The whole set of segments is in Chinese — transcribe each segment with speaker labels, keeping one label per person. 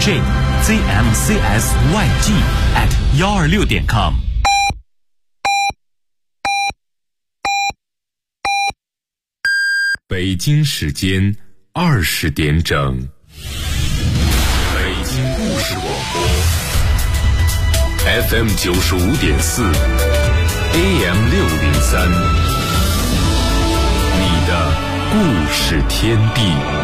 Speaker 1: djzmcsyg@126.com。
Speaker 2: 北京时间20点整，北京故事广播 FM 95.4 AM 603，你的故事天地。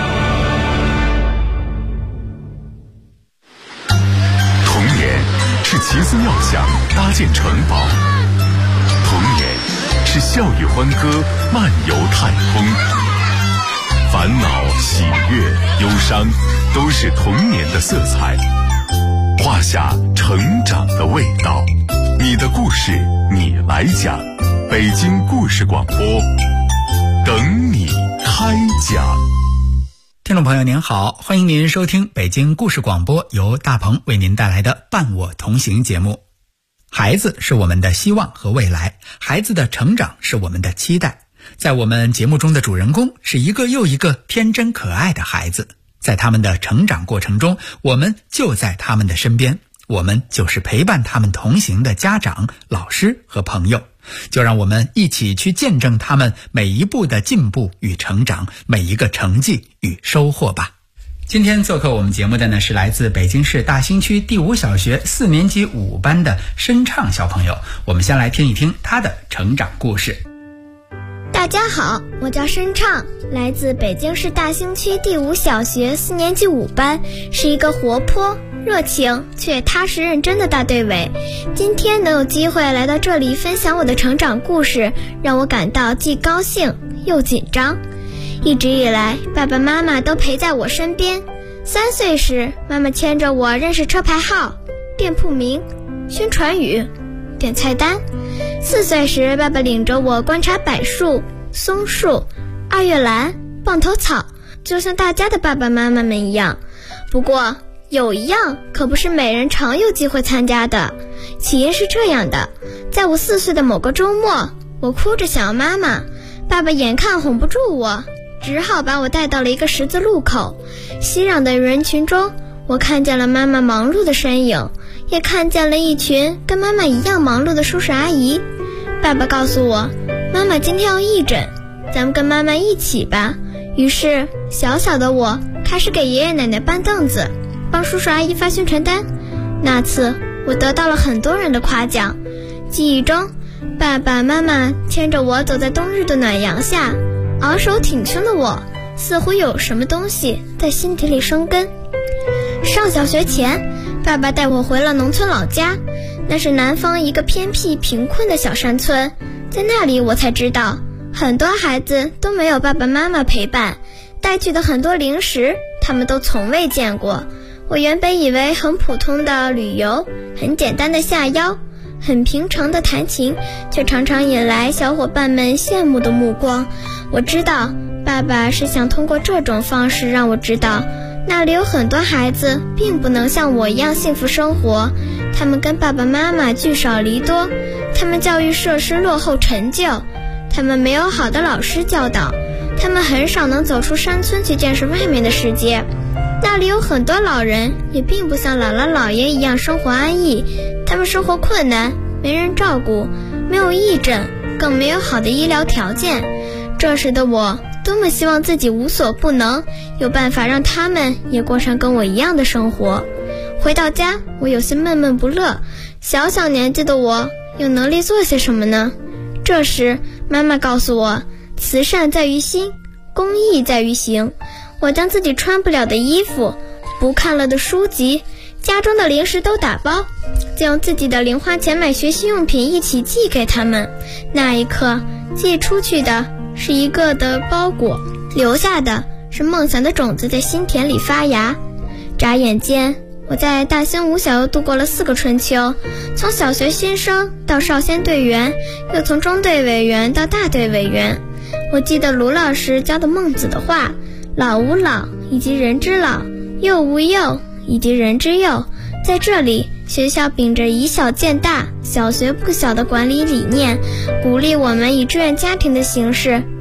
Speaker 2: 童年是奇思妙想搭建城堡，童年是笑语欢歌漫游太空。烦恼、喜悦、忧伤，都是童年的色彩，画下成长的味道。你的故事，你来讲。北京故事广播，等你开讲。
Speaker 3: 听众朋友您好，欢迎您收听北京故事广播，由大鹏为您带来的伴我同行节目。孩子是我们的希望和未来，孩子的成长是我们的期待。在我们节目中的主人公是一个又一个天真可爱的孩子，在他们的成长过程中，我们就在他们的身边，我们就是陪伴他们同行的家长、老师和朋友。就让我们一起去见证他们每一步的进步与成长，每一个成绩与收获吧。今天做客我们节目的呢，是来自北京市大兴区第5小学4年级5班的申畅小朋友。我们先来听一听他的成长故事。
Speaker 4: 大家好，我叫申畅，来自北京市大兴区第5小学4年级5班，是一个活泼、热情却踏实认真的大队委。今天能有机会来到这里分享我的成长故事，让我感到既高兴又紧张。一直以来，爸爸妈妈都陪在我身边。3岁时，妈妈牵着我认识车牌号、店铺名、宣传语、点菜单。4岁时，爸爸领着我观察柏树、松树、二月兰、棒头草，就像大家的爸爸妈妈们一样。不过有一样可不是每人常有机会参加的。起因是这样的，在我4岁的某个周末，我哭着想要妈妈，爸爸眼看哄不住我，只好把我带到了一个十字路口。熙攘的人群中，我看见了妈妈忙碌的身影，也看见了一群跟妈妈一样忙碌的叔叔阿姨。爸爸告诉我，妈妈今天要义诊，咱们跟妈妈一起吧。于是小小的我开始给爷爷奶奶搬凳子，帮叔叔阿姨发宣传单。那次我得到了很多人的夸奖。记忆中，爸爸妈妈牵着我走在冬日的暖阳下，昂首挺胸的我似乎有什么东西在心底里生根。上小学前，爸爸带我回了农村老家，那是南方一个偏僻贫困的小山村。在那里我才知道，很多孩子都没有爸爸妈妈陪伴，带去的很多零食他们都从未见过。我原本以为很普通的旅游，很简单的下腰，很平常的弹琴，却常常引来小伙伴们羡慕的目光。我知道爸爸是想通过这种方式让我知道，那里有很多孩子并不能像我一样幸福生活，他们跟爸爸妈妈聚少离多，他们教育设施落后陈旧，他们没有好的老师教导，他们很少能走出山村去见识外面的世界。那里有很多老人也并不像姥姥姥爷一样生活安逸，他们生活困难，没人照顾，没有义诊，更没有好的医疗条件。这时的我多么希望自己无所不能，有办法让他们也过上跟我一样的生活。回到家，我有些闷闷不乐，小小年纪的我有能力做些什么呢？这时妈妈告诉我，慈善在于心，公益在于行。我将自己穿不了的衣服、不看了的书籍、家中的零食都打包，将自己的零花钱买学习用品一起寄给他们。那一刻，寄出去的是一个的包裹，留下的是梦想的种子在心田里发芽。眨眼间，我在大兴5小又度过了4个春秋，从小学新生到少先队员，又从中队委员到大队委员。我记得卢老师教的孟子的话，老吾老以及人之老，幼吾幼以及人之幼。在这里，学校秉着以小见大、小学不小的管理理念，鼓励我们以志愿家庭的形式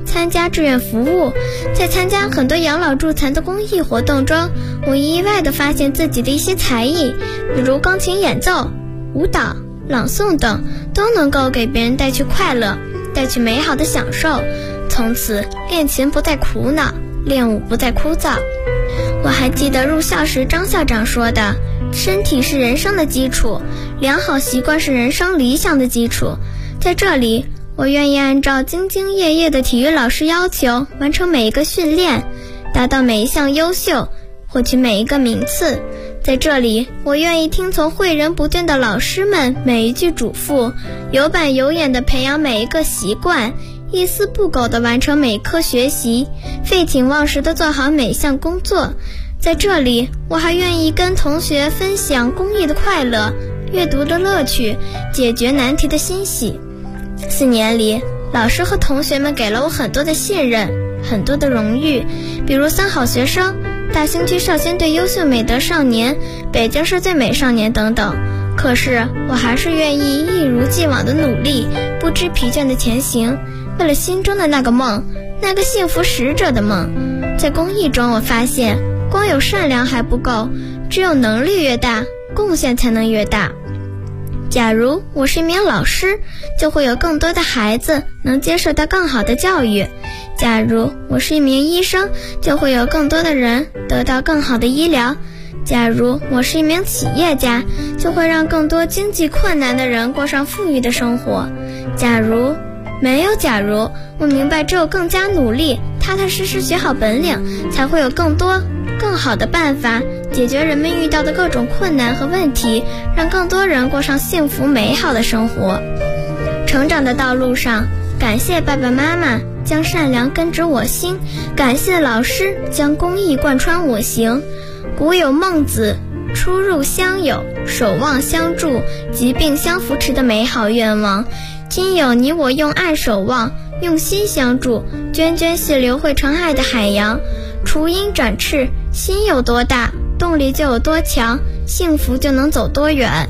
Speaker 4: 参加志愿服务。在参加很多养老助残的公益活动中，我意外地发现自己的一些才艺，比如钢琴演奏、舞蹈、朗诵等，都能够给别人带去快乐，带去美好的享受。从此练琴不再苦恼，练舞不再枯燥。我还记得入校时张校长说的，身体是人生的基础，良好习惯是人生理想的基础。在这里，我愿意按照兢兢业业的体育老师要求，完成每一个训练，达到每一项优秀，获取每一个名次。在这里，我愿意听从诲人不倦的老师们每一句嘱咐，有板有眼地培养每一个习惯，一丝不苟地完成每科学习，废寝忘食地做好每项工作。在这里，我还愿意跟同学分享公益的快乐，阅读的乐趣，解决难题的欣喜。4年里，老师和同学们给了我很多的信任，很多的荣誉，比如3好学生、大兴区少先队优秀美德少年、北京市最美少年等等。可是我还是愿意一如既往的努力，不知疲倦的前行，为了心中的那个梦，那个幸福使者的梦。在公益中，我发现光有善良还不够，只有能力越大，贡献才能越大。假如我是一名老师，就会有更多的孩子能接受到更好的教育；假如我是一名医生，就会有更多的人得到更好的医疗；假如我是一名企业家，就会让更多经济困难的人过上富裕的生活。假如没有假如，我明白只有更加努力，踏踏实实学好本领，才会有更多更好的办法解决人们遇到的各种困难和问题，让更多人过上幸福美好的生活。成长的道路上，感谢爸爸妈妈将善良根植我心，感谢老师将公益贯穿我行。古有孟子，出入相友，守望相助，疾病相扶持的美好愿望。今有你我用爱守望，用心相助，涓涓细流汇成爱的海洋。雏鹰展翅，心有多大，动力就有多强，幸福就能走多远。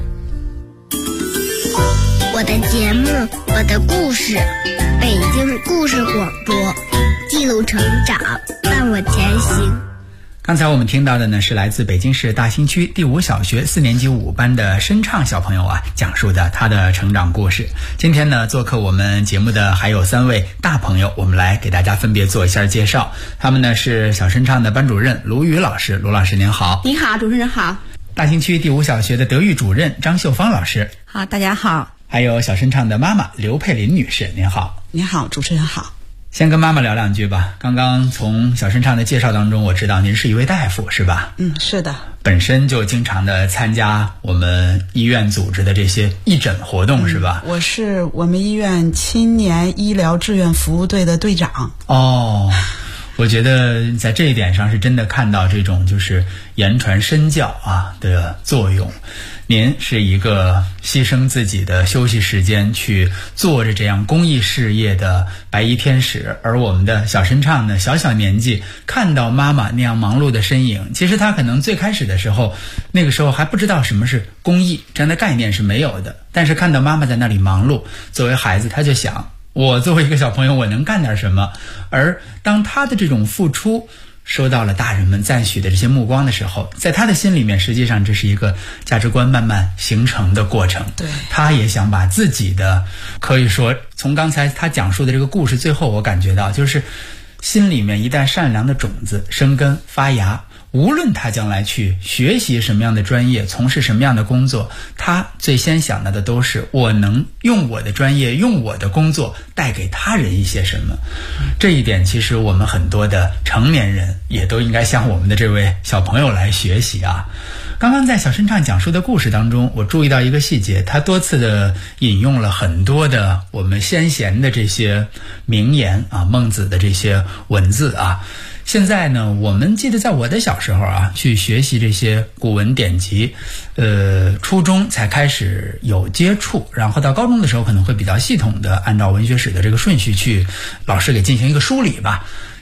Speaker 1: 我的节目，我的故事，北京故事广播，记录成长，伴我前行。
Speaker 3: 刚才我们听到的呢，是来自北京市大兴区第5小学4年级5班的申畅小朋友讲述的他的成长故事。今天呢，做客我们节目的还有3位大朋友，我们来给大家分别做一下介绍。他们呢是小申畅的班主任卢宇老师，卢老师您好。
Speaker 5: 您好，主持人好。
Speaker 3: 大兴区第5小学的德育主任张秀芳老师。
Speaker 5: 好，大家好。
Speaker 3: 还有小申畅的妈妈刘佩林女士，您好。
Speaker 5: 您好，主持人好。
Speaker 3: 先跟妈妈聊2句吧。刚刚从小申畅的介绍当中，我知道您是一位大夫，是吧？
Speaker 5: 是的。
Speaker 3: 本身就经常的参加我们医院组织的这些义诊活动，是吧？
Speaker 5: 我是我们医院青年医疗志愿服务队的队长。
Speaker 3: 我觉得在这一点上是真的看到这种就是言传身教的作用。您是一个牺牲自己的休息时间去做着这样公益事业的白衣天使，而我们的小申畅呢，小小年纪看到妈妈那样忙碌的身影，其实他可能最开始的时候，那个时候还不知道什么是公益，这样的概念是没有的。但是看到妈妈在那里忙碌，作为孩子他就想，我作为一个小朋友，我能干点什么？而当他的这种付出收到了大人们赞许的这些目光的时候，在他的心里面，实际上这是一个价值观慢慢形成的过程。
Speaker 5: 对，
Speaker 3: 他也想把自己的，可以说从刚才他讲述的这个故事，最后我感觉到，就是心里面一旦善良的种子生根发芽，无论他将来去学习什么样的专业，从事什么样的工作，他最先想到的都是我能用我的专业，用我的工作带给他人一些什么。这一点其实我们很多的成年人也都应该向我们的这位小朋友来学习啊。刚刚在小申畅讲述的故事当中，我注意到一个细节，他多次的引用了很多的我们先贤的这些名言孟子的这些文字现在呢，我们记得在我的小时候去学习这些古文典籍，初中才开始有接触，然后到高中的时候可能会比较系统的按照文学史的这个顺序去老师给进行一个梳理吧。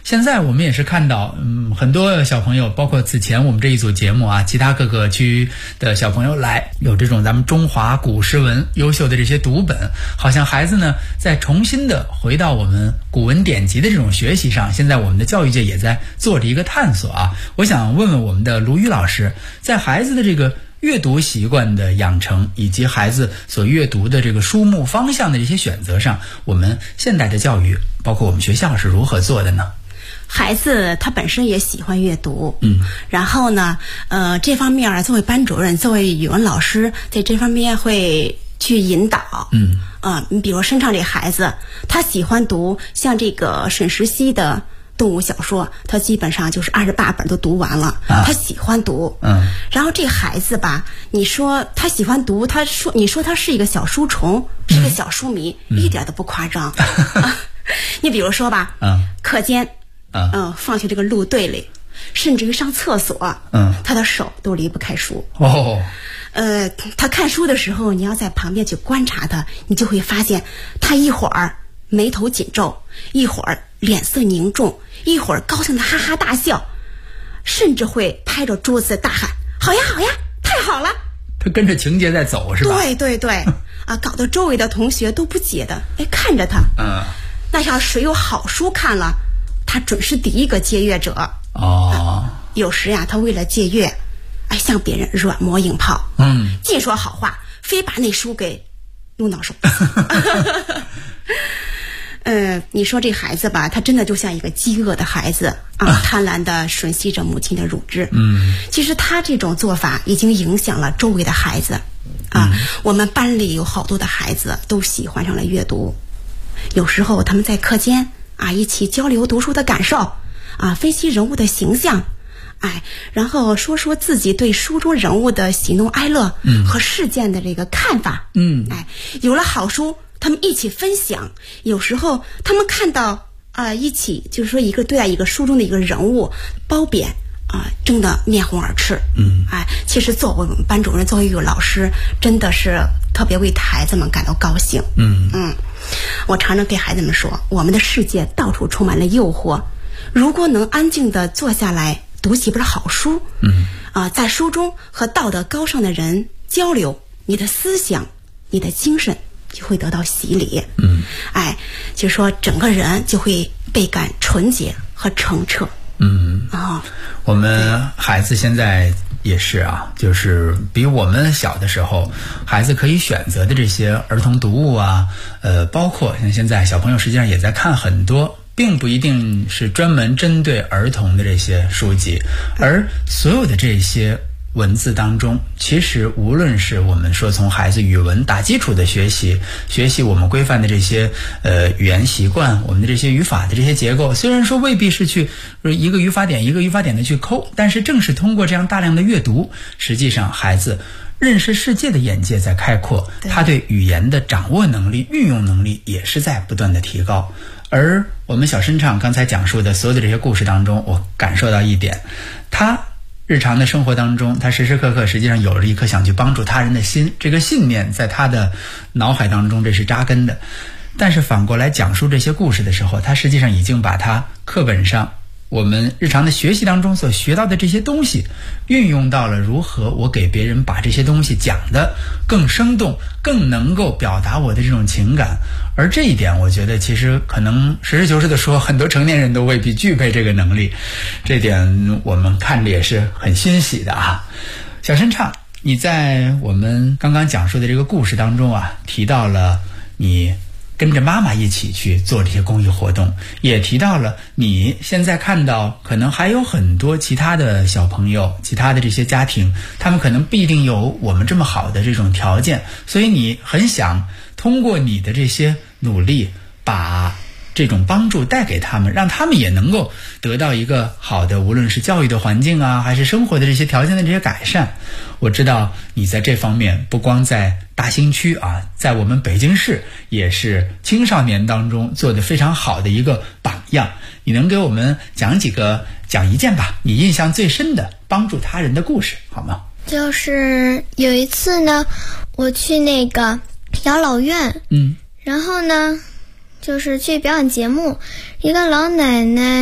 Speaker 3: 现在我们也是看到，很多小朋友，包括此前我们这一组节目啊，其他各个区的小朋友来，有这种咱们中华古诗文优秀的这些读本，好像孩子呢在重新的回到我们古文典籍的这种学习上，现在我们的教育界也在做着一个探索啊。我想问问我们的卢宇老师，在孩子的这个阅读习惯的养成，以及孩子所阅读的这个书目方向的这些选择上，我们现代的教育，包括我们学校是如何做的呢？
Speaker 6: 孩子他本身也喜欢阅读，然后呢，这方面作为班主任，作为语文老师，在这方面会去引导，你比如申畅这孩子，他喜欢读像这个沈石溪的动物小说，他基本上就是28本都读完了，他喜欢读，然后这孩子吧，你说他喜欢读，你说他是一个小书虫，是一个小书迷，一点都不夸张。你比如说吧，课间。放学这个路队里，甚至于上厕所，他的手都离不开书。他看书的时候，你要在旁边去观察他，你就会发现他一会儿眉头紧皱，一会儿脸色凝重，一会儿高兴的哈哈大笑，甚至会拍着桌子大喊：“好呀，好呀，太好了！”
Speaker 3: 他跟着情节在走，是吧？
Speaker 6: 对搞得周围的同学都不解的看着他。那要谁有好书看了，他准是第一个借阅者。有时呀，他为了借阅，向别人软磨硬泡，尽说好话，非把那书给弄到手。你说这孩子吧，他真的就像一个饥饿的孩子啊，贪婪的吮吸着母亲的乳汁。其实他这种做法已经影响了周围的孩子啊。我们班里有好多的孩子都喜欢上了阅读，有时候他们在课间一起交流读书的感受分析人物的形象，然后说说自己对书中人物的喜怒哀乐和事件的这个看法。有了好书，他们一起分享。有时候他们看到一起就是说对待一个书中的一个人物褒贬争得面红耳赤。其实作为我们班主任，作为语文老师，真的是特别为孩子们感到高兴。我常常给孩子们说，我们的世界到处充满了诱惑，如果能安静地坐下来读几本好书，在书中和道德高尚的人交流，你的思想，你的精神就会得到洗礼。就是说整个人就会倍感纯洁和澄澈。
Speaker 3: 我们孩子现在也是就是比我们小的时候，孩子可以选择的这些儿童读物包括像现在小朋友实际上也在看很多并不一定是专门针对儿童的这些书籍，而所有的这些文字当中，其实无论是我们说从孩子语文打基础的学习我们规范的这些语言习惯，我们的这些语法的这些结构，虽然说未必是去一个语法点一个语法点的去抠，但是正是通过这样大量的阅读，实际上孩子认识世界的眼界在开阔，他对语言的掌握能力、运用能力也是在不断的提高。而我们小申畅刚才讲述的所有的这些故事当中，我感受到一点，他日常的生活当中，他时时刻刻实际上有了一颗想去帮助他人的心，这个信念在他的脑海当中这是扎根的。但是反过来讲述这些故事的时候，他实际上已经把他课本上我们日常的学习当中所学到的这些东西运用到了如何我给别人把这些东西讲得更生动，更能够表达我的这种情感。而这一点我觉得其实可能实事求是的说，很多成年人都未必具备这个能力，这点我们看着也是很欣喜的小申畅，你在我们刚刚讲述的这个故事当中提到了你跟着妈妈一起去做这些公益活动，也提到了你现在看到可能还有很多其他的小朋友，其他的这些家庭，他们可能不一定有我们这么好的这种条件，所以你很想通过你的这些努力，把这种帮助带给他们，让他们也能够得到一个好的，无论是教育的环境还是生活的这些条件的这些改善。我知道你在这方面不光在大兴区在我们北京市也是青少年当中做得非常好的一个榜样。你能给我们讲一件吧，你印象最深的帮助他人的故事好吗？
Speaker 4: 就是有一次呢，我去那个养老院，然后呢就是去表演节目，一个老奶奶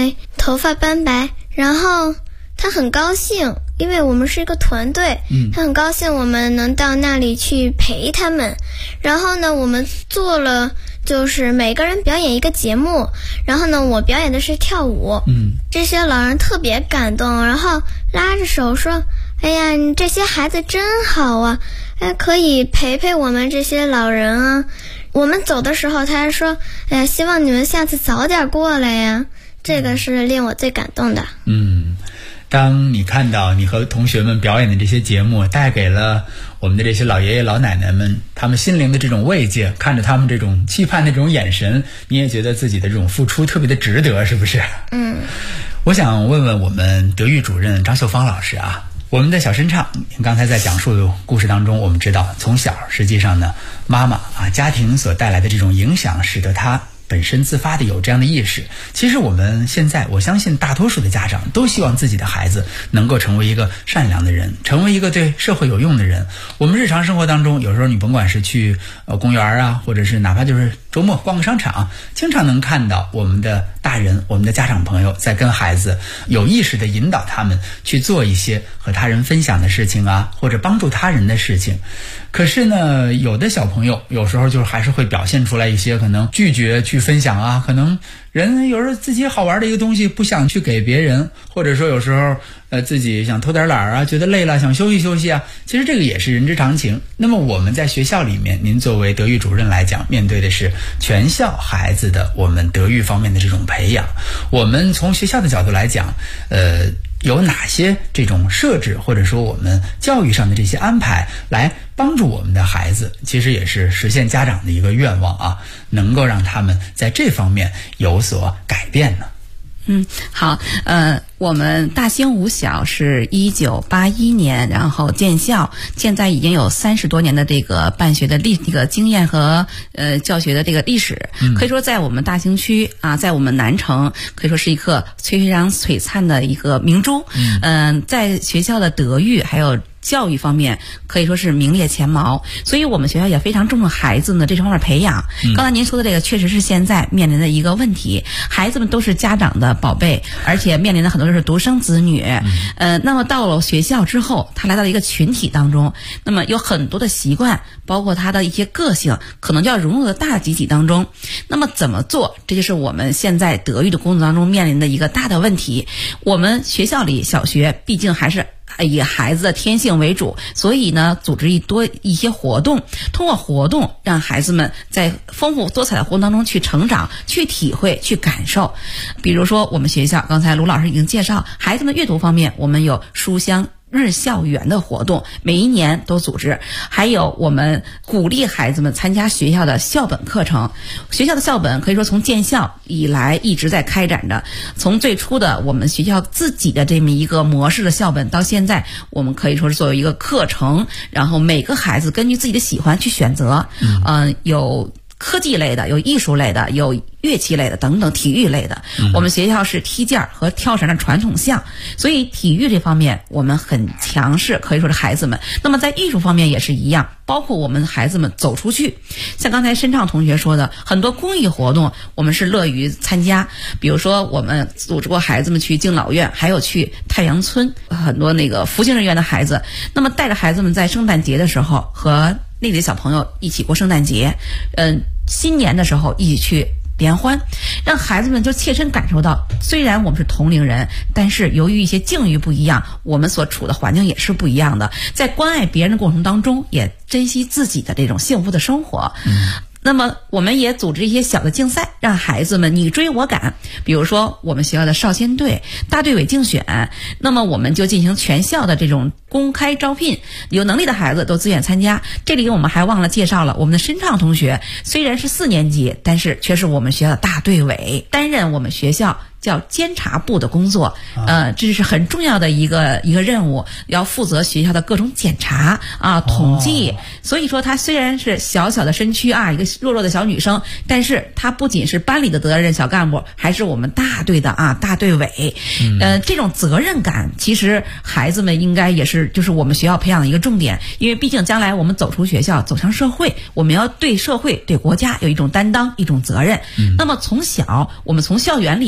Speaker 4: 头发斑白，然后他很高兴，因为我们是一个团队，他很高兴我们能到那里去陪他们。然后呢，我们做了就是每个人表演一个节目，然后呢，我表演的是跳舞。这些老人特别感动，然后拉着手说：“哎呀，你这些孩子真好啊，可以陪陪我们这些老人啊。”我们走的时候，他还说：“哎呀，希望你们下次早点过来呀。”这个是令我最感动的。
Speaker 3: 当你看到你和同学们表演的这些节目带给了我们的这些老爷爷老奶奶们他们心灵的这种慰藉，看着他们这种期盼的这种眼神，你也觉得自己的这种付出特别的值得，是不是？我想问问我们德育主任张秀芳老师啊，我们的小申畅刚才在讲述故事当中，我们知道从小实际上呢，妈妈家庭所带来的这种影响，使得他本身自发的有这样的意识。其实我们现在，我相信大多数的家长都希望自己的孩子能够成为一个善良的人，成为一个对社会有用的人。我们日常生活当中，有时候你甭管是去公园啊，或者是哪怕就是周末逛个商场，经常能看到我们的大人，我们的家长朋友在跟孩子有意识的引导他们去做一些和他人分享的事情啊，或者帮助他人的事情。可是呢，有的小朋友有时候就是还是会表现出来一些可能拒绝去分享啊，可能人有时候自己好玩的一个东西不想去给别人，或者说有时候自己想偷点懒啊，觉得累了想休息休息啊，其实这个也是人之常情。那么我们在学校里面，您作为德育主任来讲，面对的是全校孩子的我们德育方面的这种培养，我们从学校的角度来讲，有哪些这种设置或者说我们教育上的这些安排来帮助我们的孩子，其实也是实现家长的一个愿望啊，能够让他们在这方面有所改变呢？
Speaker 7: 好，我们大兴五小是1981年然后建校，现在已经有30多年的这个办学的这个经验和教学的这个历史，可以说在我们大兴区在我们南城可以说是一颗非常璀璨的一个明珠。在学校的德育还有教育方面可以说是名列前茅，所以我们学校也非常重视孩子的这方面培养。刚才您说的这个确实是现在面临的一个问题，孩子们都是家长的宝贝，而且面临的很多都是独生子女。那么到了学校之后，他来到一个群体当中，那么有很多的习惯，包括他的一些个性，可能就要融入到大集体当中。那么怎么做？这就是我们现在德育的工作当中面临的一个大的问题。我们学校里小学毕竟还是以孩子的天性为主，所以呢，组织一些活动，通过活动让孩子们在丰富多彩的活动当中去成长、去体会、去感受。比如说，我们学校刚才卢老师已经介绍，孩子们阅读方面，我们有书香日校园的活动，每一年都组织，还有我们鼓励孩子们参加学校的校本课程。学校的校本可以说从建校以来一直在开展着，从最初的我们学校自己的这么一个模式的校本，到现在我们可以说是作为一个课程，然后每个孩子根据自己的喜欢去选择，有科技类的，有艺术类的，有乐器类的等等，体育类的。我们学校是踢毽和跳绳的传统项，所以体育这方面我们很强势，可以说是孩子们。那么在艺术方面也是一样，包括我们孩子们走出去，像刚才申畅同学说的，很多公益活动我们是乐于参加。比如说我们组织过孩子们去敬老院，还有去太阳村，很多那个服刑人员的孩子，那么带着孩子们在圣诞节的时候和那里的小朋友一起过圣诞节，新年的时候一起去联欢，让孩子们就切身感受到，虽然我们是同龄人，但是由于一些境遇不一样，我们所处的环境也是不一样的，在关爱别人的过程当中，也珍惜自己的这种幸福的生活。那么我们也组织一些小的竞赛，让孩子们你追我赶。比如说我们学校的少先队、大队委竞选，那么我们就进行全校的这种公开招聘，有能力的孩子都自愿参加。这里我们还忘了介绍了我们的申畅同学，虽然是4年级，但是却是我们学校的大队委，担任我们学校叫监察部的工作。这是很重要的一个任务，要负责学校的各种检查统计。所以说她虽然是小小的身躯一个弱弱的小女生，但是她不仅是班里的责任小干部，还是我们大队的大队委。这种责任感其实孩子们应该也是就是我们学校培养的一个重点，因为毕竟将来我们走出学校走向社会，我们要对社会对国家有一种担当一种责任。那么从小我们从校园里边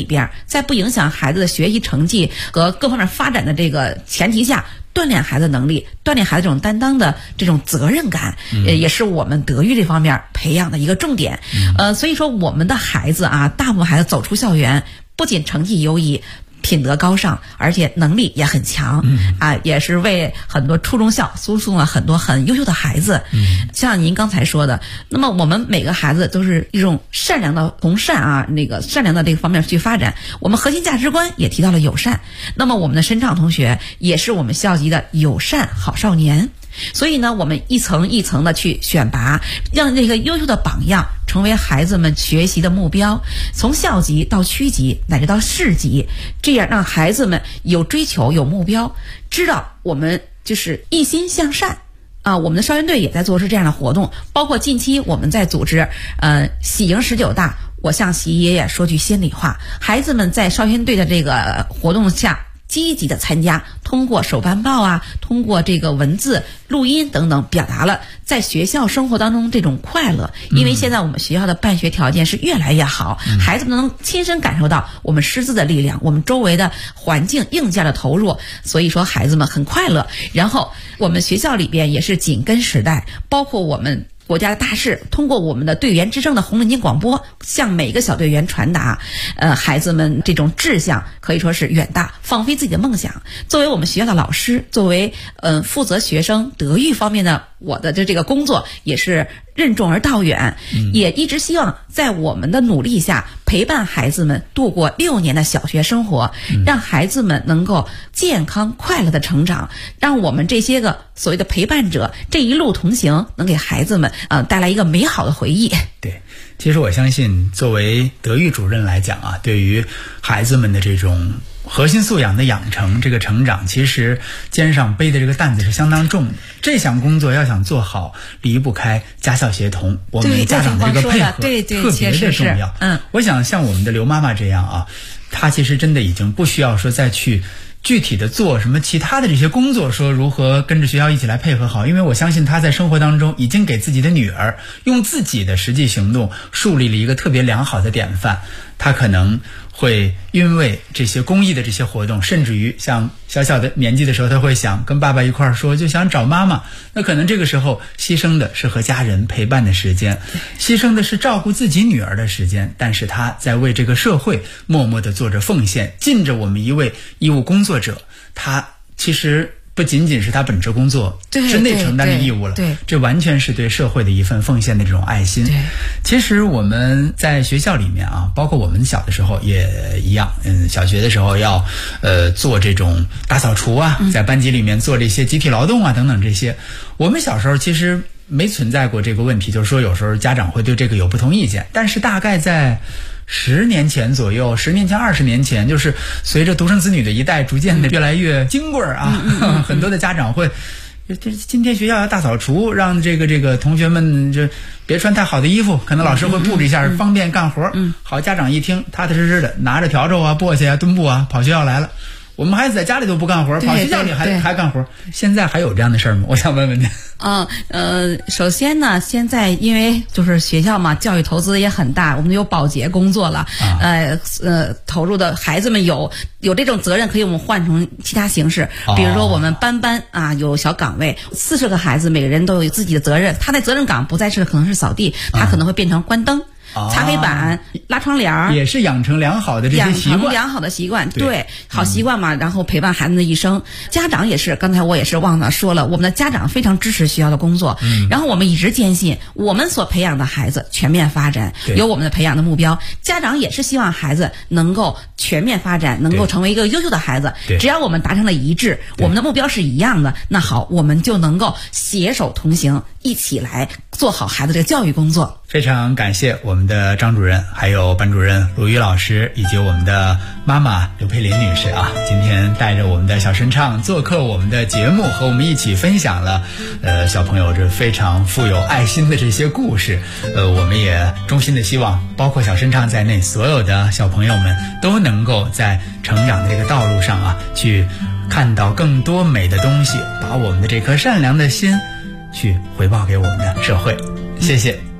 Speaker 7: 在不影响孩子的学习成绩和各方面发展的这个前提下，锻炼孩子能力，锻炼孩子这种担当的这种责任感，也是我们德育这方面培养的一个重点。所以说我们的孩子啊，大部分孩子走出校园，不仅成绩优异，品德高尚，而且能力也很强，也是为很多初中校输送了很多很优秀的孩子。像您刚才说的，那么我们每个孩子都是一种善良的从善啊，那个善良的这个方面去发展。我们核心价值观也提到了友善，那么我们的申畅同学也是我们校级的友善好少年。所以呢，我们一层一层的去选拔，让这个优秀的榜样成为孩子们学习的目标，从校级到区级乃至到市级，这样让孩子们有追求有目标，知道我们就是一心向善啊。我们的少先队也在做这样的活动，包括近期我们在组织喜迎19大，我向习爷爷说句心里话，孩子们在少先队的这个活动下积极的参加，通过手办报啊，通过这个文字录音等等，表达了在学校生活当中这种快乐。因为现在我们学校的办学条件是越来越好，孩子们能亲身感受到我们师资的力量，我们周围的环境硬件的投入，所以说孩子们很快乐。然后我们学校里边也是紧跟时代，包括我们国家的大事，通过我们的队员之声的红领巾广播，向每个小队员传达，孩子们这种志向可以说是远大，放飞自己的梦想。作为我们学校的老师，作为负责学生德育方面的我的这个工作，也是任重而道远，也一直希望在我们的努力下，陪伴孩子们度过6年的小学生活，让孩子们能够健康快乐的成长，让我们这些个所谓的陪伴者这一路同行，能给孩子们带来一个美好的回忆。
Speaker 3: 对，其实我相信作为德育主任来讲啊，对于孩子们的这种核心素养的养成，这个成长，其实肩上背的这个担子是相当重的。这项工作要想做好，离不开家校协同，我们家长的这个配合特别的重要。我想像我们的刘妈妈这样啊，她其实真的已经不需要说再去具体的做什么其他的这些工作，说如何跟着学校一起来配合好，因为我相信他在生活当中已经给自己的女儿用自己的实际行动树立了一个特别良好的典范。他可能会因为这些公益的这些活动，甚至于像小小的年纪的时候，他会想跟爸爸一块儿说，就想找妈妈，那可能这个时候牺牲的是和家人陪伴的时间，牺牲的是照顾自己女儿的时间，但是他在为这个社会默默地做着奉献，尽着我们一位义务工作者，他其实不仅仅是他本职工作之内承担的义务了，这完全是对社会的一份奉献的这种爱心。其实我们在学校里面啊，包括我们小的时候也一样，小学的时候要做这种大扫除啊，在班级里面做这些集体劳动啊等等这些。我们小时候其实没存在过这个问题，就是说有时候家长会对这个有不同意见，但是大概在10年前左右，10年前20年前，就是随着独生子女的一代逐渐的越来越金贵啊，很多的家长会，今天学校要大扫除，让这个同学们就别穿太好的衣服，可能老师会布置一下，方便干活。好，家长一听，踏踏实实的拿着笤帚啊、簸箕啊、墩布啊，跑学校来了。我们孩子在家里都不干活，跑学校里还干活。现在还有这样的事儿吗？我想问问您。
Speaker 7: 首先呢，现在因为就是学校嘛，教育投资也很大，我们有保洁工作了，投入的孩子们有这种责任，可以我们换成其他形式，比如说我们班啊有小岗位，40个孩子，每个人都有自己的责任，他的责任岗不再是可能是扫地，他可能会变成关灯。擦黑板、拉窗帘，
Speaker 3: 也是养成良好的这些习惯，
Speaker 7: 养成良好的习惯，对，好习惯嘛。然后陪伴孩子的一生，家长也是。刚才我也是忘了说了，我们的家长非常支持学校的工作。然后我们一直坚信，我们所培养的孩子全面发展，有我们的培养的目标。家长也是希望孩子能够全面发展，能够成为一个优秀的孩子。只要我们达成了一致，我们的目标是一样的，那好，我们就能够携手同行，一起来做好孩子这个教育工作。
Speaker 3: 非常感谢我们的张主任，还有班主任鲁豫老师，以及我们的妈妈刘佩林女士啊，今天带着我们的小申畅做客我们的节目，和我们一起分享了小朋友这非常富有爱心的这些故事。我们也衷心的希望，包括小申畅在内，所有的小朋友们都能够在成长的这个道路上啊，去看到更多美的东西，把我们的这颗善良的心去回报给我们的社会。谢谢。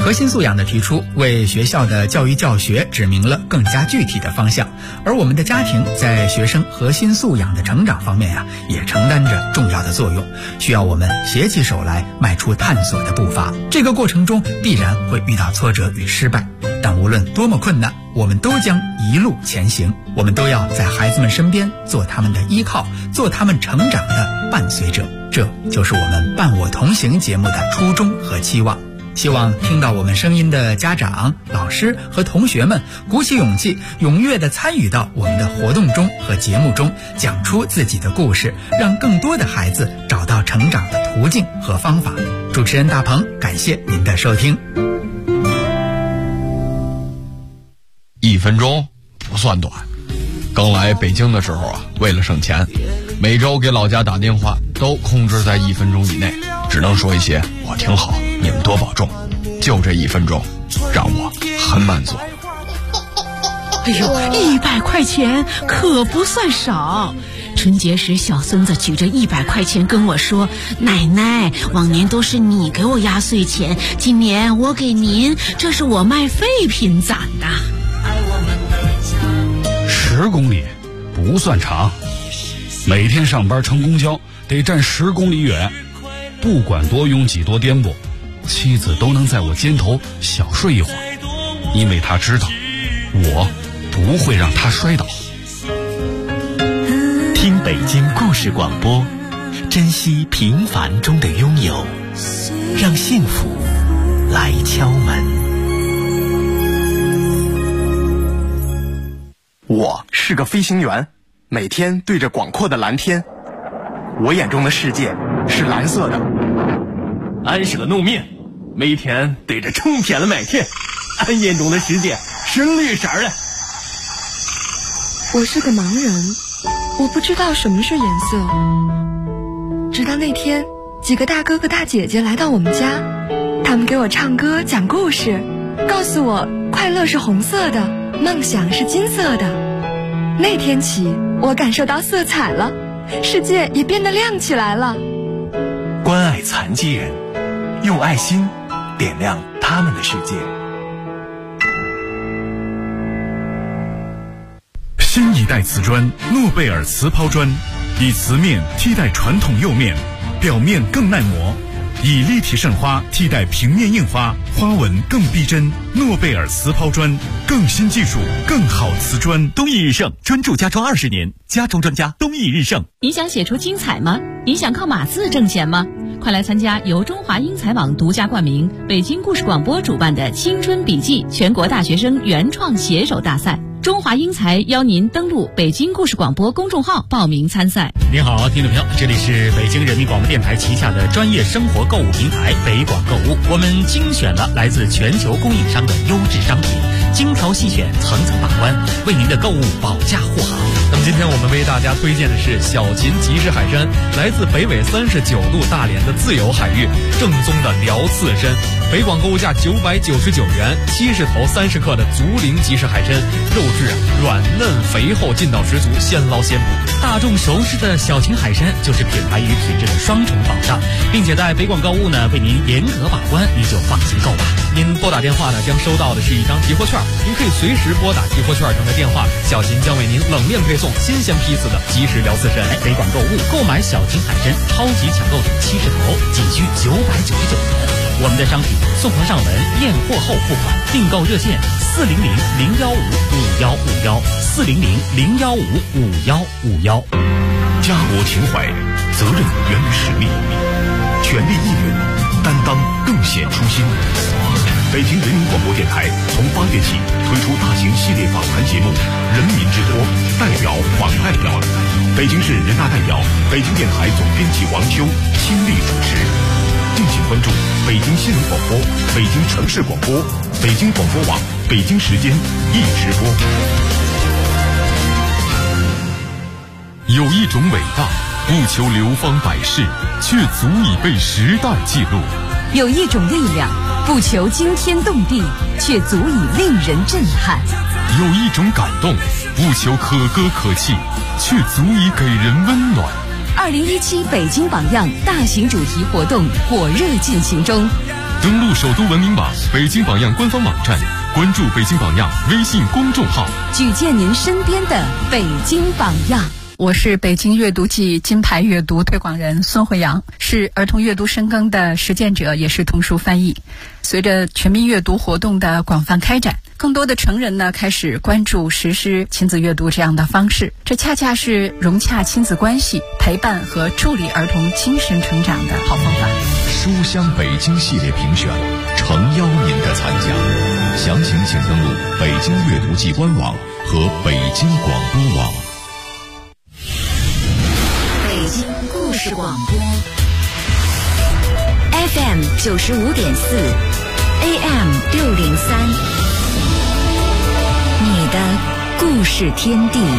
Speaker 3: 核心素养的提出，为学校的教育教学指明了更加具体的方向，而我们的家庭在学生核心素养的成长方面也承担着重要的作用，需要我们携起手来迈出探索的步伐。这个过程中必然会遇到挫折与失败，但无论多么困难，我们都将一路前行。我们都要在孩子们身边做他们的依靠，做他们成长的伴随者。这就是我们伴我同行节目的初衷和期望。希望听到我们声音的家长、老师和同学们鼓起勇气，踊跃地参与到我们的活动中和节目中，讲出自己的故事，让更多的孩子找到成长的途径和方法。主持人大鹏，感谢您的收听。
Speaker 8: 1分钟不算短。刚来北京的时候为了省钱，每周给老家打电话都控制在1分钟以内，只能说一些我挺好，你们多保重。就这1分钟让我很满足。
Speaker 9: 哎呦，100块钱可不算少。春节时小孙子举着100块钱跟我说，奶奶，往年都是你给我压岁钱，今年我给您，这是我卖废品攒的。
Speaker 10: 10公里不算长，每天上班乘公交得站10公里远，不管多拥挤多颠簸，妻子都能在我肩头小睡一会儿，因为她知道我不会让她摔倒。
Speaker 11: 听北京故事广播，珍惜平凡中的拥有，让幸福来敲门。
Speaker 12: 我是个飞行员，每天对着广阔的蓝天，我眼中的世界是蓝色的。
Speaker 11: 安是个农民，每天对着成片的麦田，俺眼中的世界是绿色的。
Speaker 13: 我是个盲人，我不知道什么是颜色。直到那天，几个大哥哥大姐姐来到我们家，他们给我唱歌讲故事，告诉我快乐是红色的，梦想是金色的。那天起，我感受到色彩了，世界也变得亮起来了。
Speaker 11: 关爱残疾人，用爱心点亮他们的世界。
Speaker 2: 新一代瓷砖诺贝尔瓷抛砖，以瓷面替代传统釉面，表面更耐磨，以立体渗花替代平面印花，花纹更逼真。诺贝尔瓷抛砖，更新技术，更好瓷砖。
Speaker 11: 东易日盛专注家装20年，家装专家东易日盛。
Speaker 14: 你想写出精彩吗？你想靠码字挣钱吗？快来参加由中华英才网独家冠名、北京故事广播主办的青春笔记全国大学生原创写手大赛。中华英才邀您登录北京故事广播公众号报名参赛。
Speaker 15: 您好，听众朋友，这里是北京人民广播电台旗下的专业生活购物平台北广购物。我们精选了来自全球供应商的优质商品，精挑细选，层层把关，为您的购物保驾护航。
Speaker 16: 那么今天我们为大家推荐的是小秦即食海参，来自北纬39度大连的自由海域，正宗的辽刺参。北广购物价999元，70头30克的竹林即食海参，肉质软嫩肥厚，劲道十足，现捞现补。
Speaker 15: 大众熟识的小秦海参就是品牌与品质的双重保障，并且在北广购物呢为您严格把关，您就放心购吧。
Speaker 16: 您拨打电话呢将收到的是一张集货券，您可以随时拨打集货券上的电话，小秦将为您冷链配送新鲜批次的即食辽刺参。
Speaker 15: 北广购物购买小秦海参超级抢购点70头，仅需999元。我们的商品送货上门，验货后付款，订购热线400-015-5151，400-015-5151。
Speaker 2: 家国情怀，责任源于实力，全力一人，担当更显初心。北京人民广播电台从8月起推出大型系列访谈节目《人民之托》，代表访代表，北京市人大代表、北京电台总编辑王秋亲力主持。敬请关注北京新闻广播、北京城市广播、北京广播网、北京时间一直播。有一种伟大，不求流芳百世，却足以被时代记录；
Speaker 17: 有一种力量，不求惊天动地，却足以令人震撼；
Speaker 2: 有一种感动，不求可歌可泣，却足以给人温暖。
Speaker 17: 2017北京榜样大型主题活动火热进行中，
Speaker 2: 登录首都文明网、北京榜样官方网站，关注北京榜样微信公众号，
Speaker 17: 举荐您身边的北京榜样。
Speaker 18: 我是北京阅读季金牌阅读推广人孙慧阳，是儿童阅读深耕的实践者，也是童书翻译。随着全民阅读活动的广泛开展，更多的成人呢开始关注实施亲子阅读这样的方式，这恰恰是融洽亲子关系、陪伴和助力儿童精神成长的好方法。
Speaker 2: 书香北京系列评选诚邀您的参加，详情请登录北京阅读季官网和北京广播网。
Speaker 17: 北京故事广播 FM 95.4 AM 603，你的故事天地。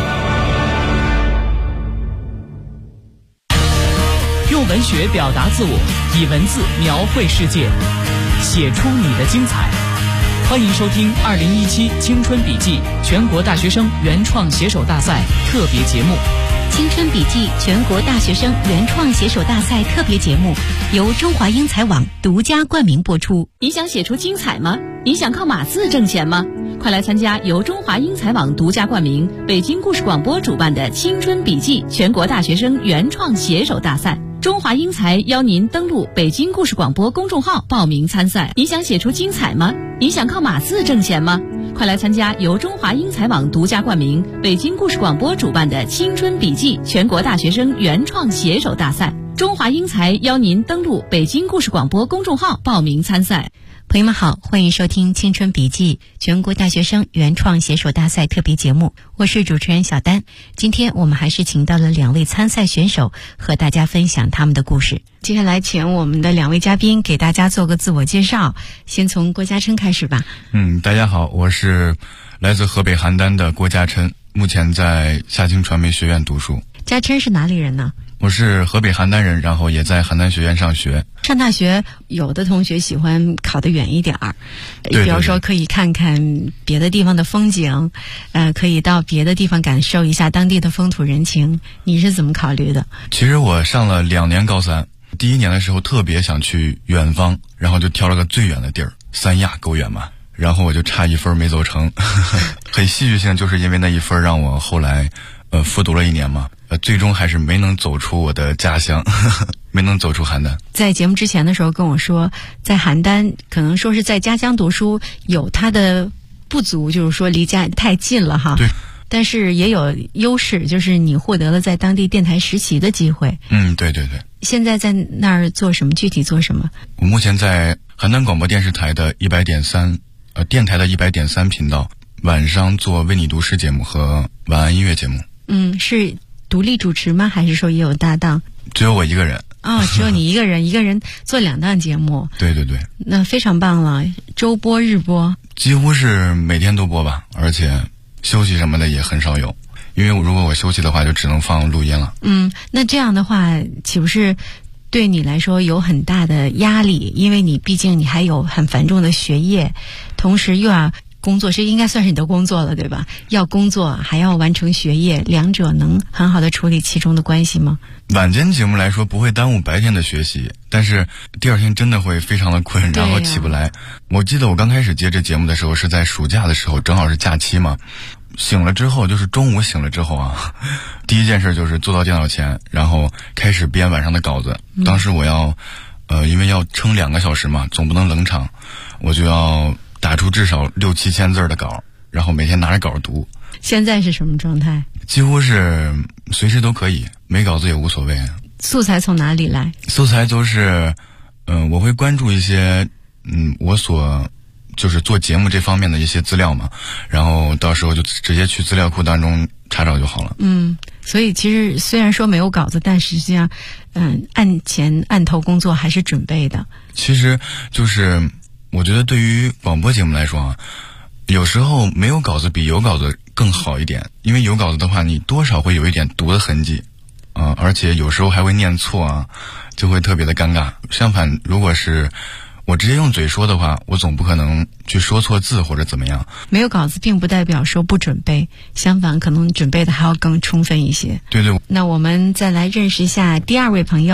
Speaker 15: 用文学表达自我，以文字描绘世界，写出你的精彩。欢迎收听2017青春笔记全国大学生原创写手大赛特别节目。
Speaker 14: 青春笔记全国大学生原创写手大赛特别节目由中华英才网独家冠名播出。你想写出精彩吗？你想靠码字挣钱吗？快来参加由中华英才网独家冠名、北京故事广播主办的青春笔记全国大学生原创写手大赛。中华英才邀您登录北京故事广播公众号报名参赛。你想写出精彩吗？你想靠码字挣钱吗？快来参加由中华英才网独家冠名、北京故事广播主办的青春笔记全国大学生原创写手大赛。中华英才邀您登录北京故事广播公众号报名参赛。朋友们好，欢迎收听青春笔记全国大学生原创写手大赛特别节目，我是主持人小丹。今天我们还是请到了2位参赛选手，和大家分享他们的故事。接下来请我们的2位嘉宾给大家做个自我介绍，先从郭嘉琛开始吧。
Speaker 19: 大家好，我是来自河北邯郸的郭嘉琛，目前在夏青传媒学院读书。
Speaker 18: 嘉琛是哪里人呢？
Speaker 19: 我是河北邯郸人，然后也在邯郸学院上学。
Speaker 18: 上大学，有的同学喜欢考得远一点儿，比如说可以看看别的地方的风景，可以到别的地方感受一下当地的风土人情。你是怎么考虑的？
Speaker 19: 其实我上了2年高三，第1年的时候特别想去远方，然后就挑了个最远的地儿，三亚够远嘛，然后我就差1分没走成，很戏剧性，就是因为那1分让我后来复读了1年嘛。最终还是没能走出我的家乡，没能走出邯郸。
Speaker 18: 在节目之前的时候跟我说，在邯郸可能说是在家乡读书有它的不足，就是说离家太近了哈。
Speaker 19: 对。
Speaker 18: 但是也有优势，就是你获得了在当地电台实习的机会。
Speaker 19: 对对对。
Speaker 18: 现在在那儿做什么？具体做什么？
Speaker 19: 我目前在邯郸广播电视台的100.3电台的100.3频道，晚上做为你读诗节目和晚安音乐节目。
Speaker 18: 是独立主持吗？还是说也有搭档？
Speaker 19: 只有我一个人。
Speaker 18: 只有你一个人，一个人做2档节目。
Speaker 19: 对对对。
Speaker 18: 那非常棒了，周播日播？
Speaker 19: 几乎是每天都播吧，而且休息什么的也很少有，因为如果我休息的话，就只能放录音了。
Speaker 18: 那这样的话，岂不是对你来说有很大的压力？因为你毕竟你还有很繁重的学业，同时又要工作，这应该算是你的工作了，对吧？要工作还要完成学业，2者能很好的处理其中的关系吗？
Speaker 19: 晚间节目来说不会耽误白天的学习，但是第2天真的会非常的困，然后起不来。我记得我刚开始接这节目的时候是在暑假的时候，正好是假期嘛。醒了之后，就是中午醒了之后啊，第一件事就是坐到电脑前，然后开始编晚上的稿子。当时我要因为要撑2个小时嘛，总不能冷场，我就要打出至少6-7千字的稿，然后每天拿着稿读。
Speaker 18: 现在是什么状态？
Speaker 19: 几乎是随时都可以，没稿子也无所谓。
Speaker 18: 素材从哪里来？
Speaker 19: 素材都是我会关注一些我所就是做节目这方面的一些资料嘛，然后到时候就直接去资料库当中查找就好了。
Speaker 18: 所以其实虽然说没有稿子，但实际上案头工作还是准备的。
Speaker 19: 其实就是我觉得对于广播节目来说啊，有时候没有稿子比有稿子更好一点，因为有稿子的话你多少会有一点读的痕迹而且有时候还会念错啊，就会特别的尴尬。相反，如果是我直接用嘴说的话，我总不可能去说错字或者怎么样。
Speaker 18: 没有稿子并不代表说不准备，相反可能准备的还要更充分一些。
Speaker 19: 对对。
Speaker 18: 那我们再来认识一下第2位朋友。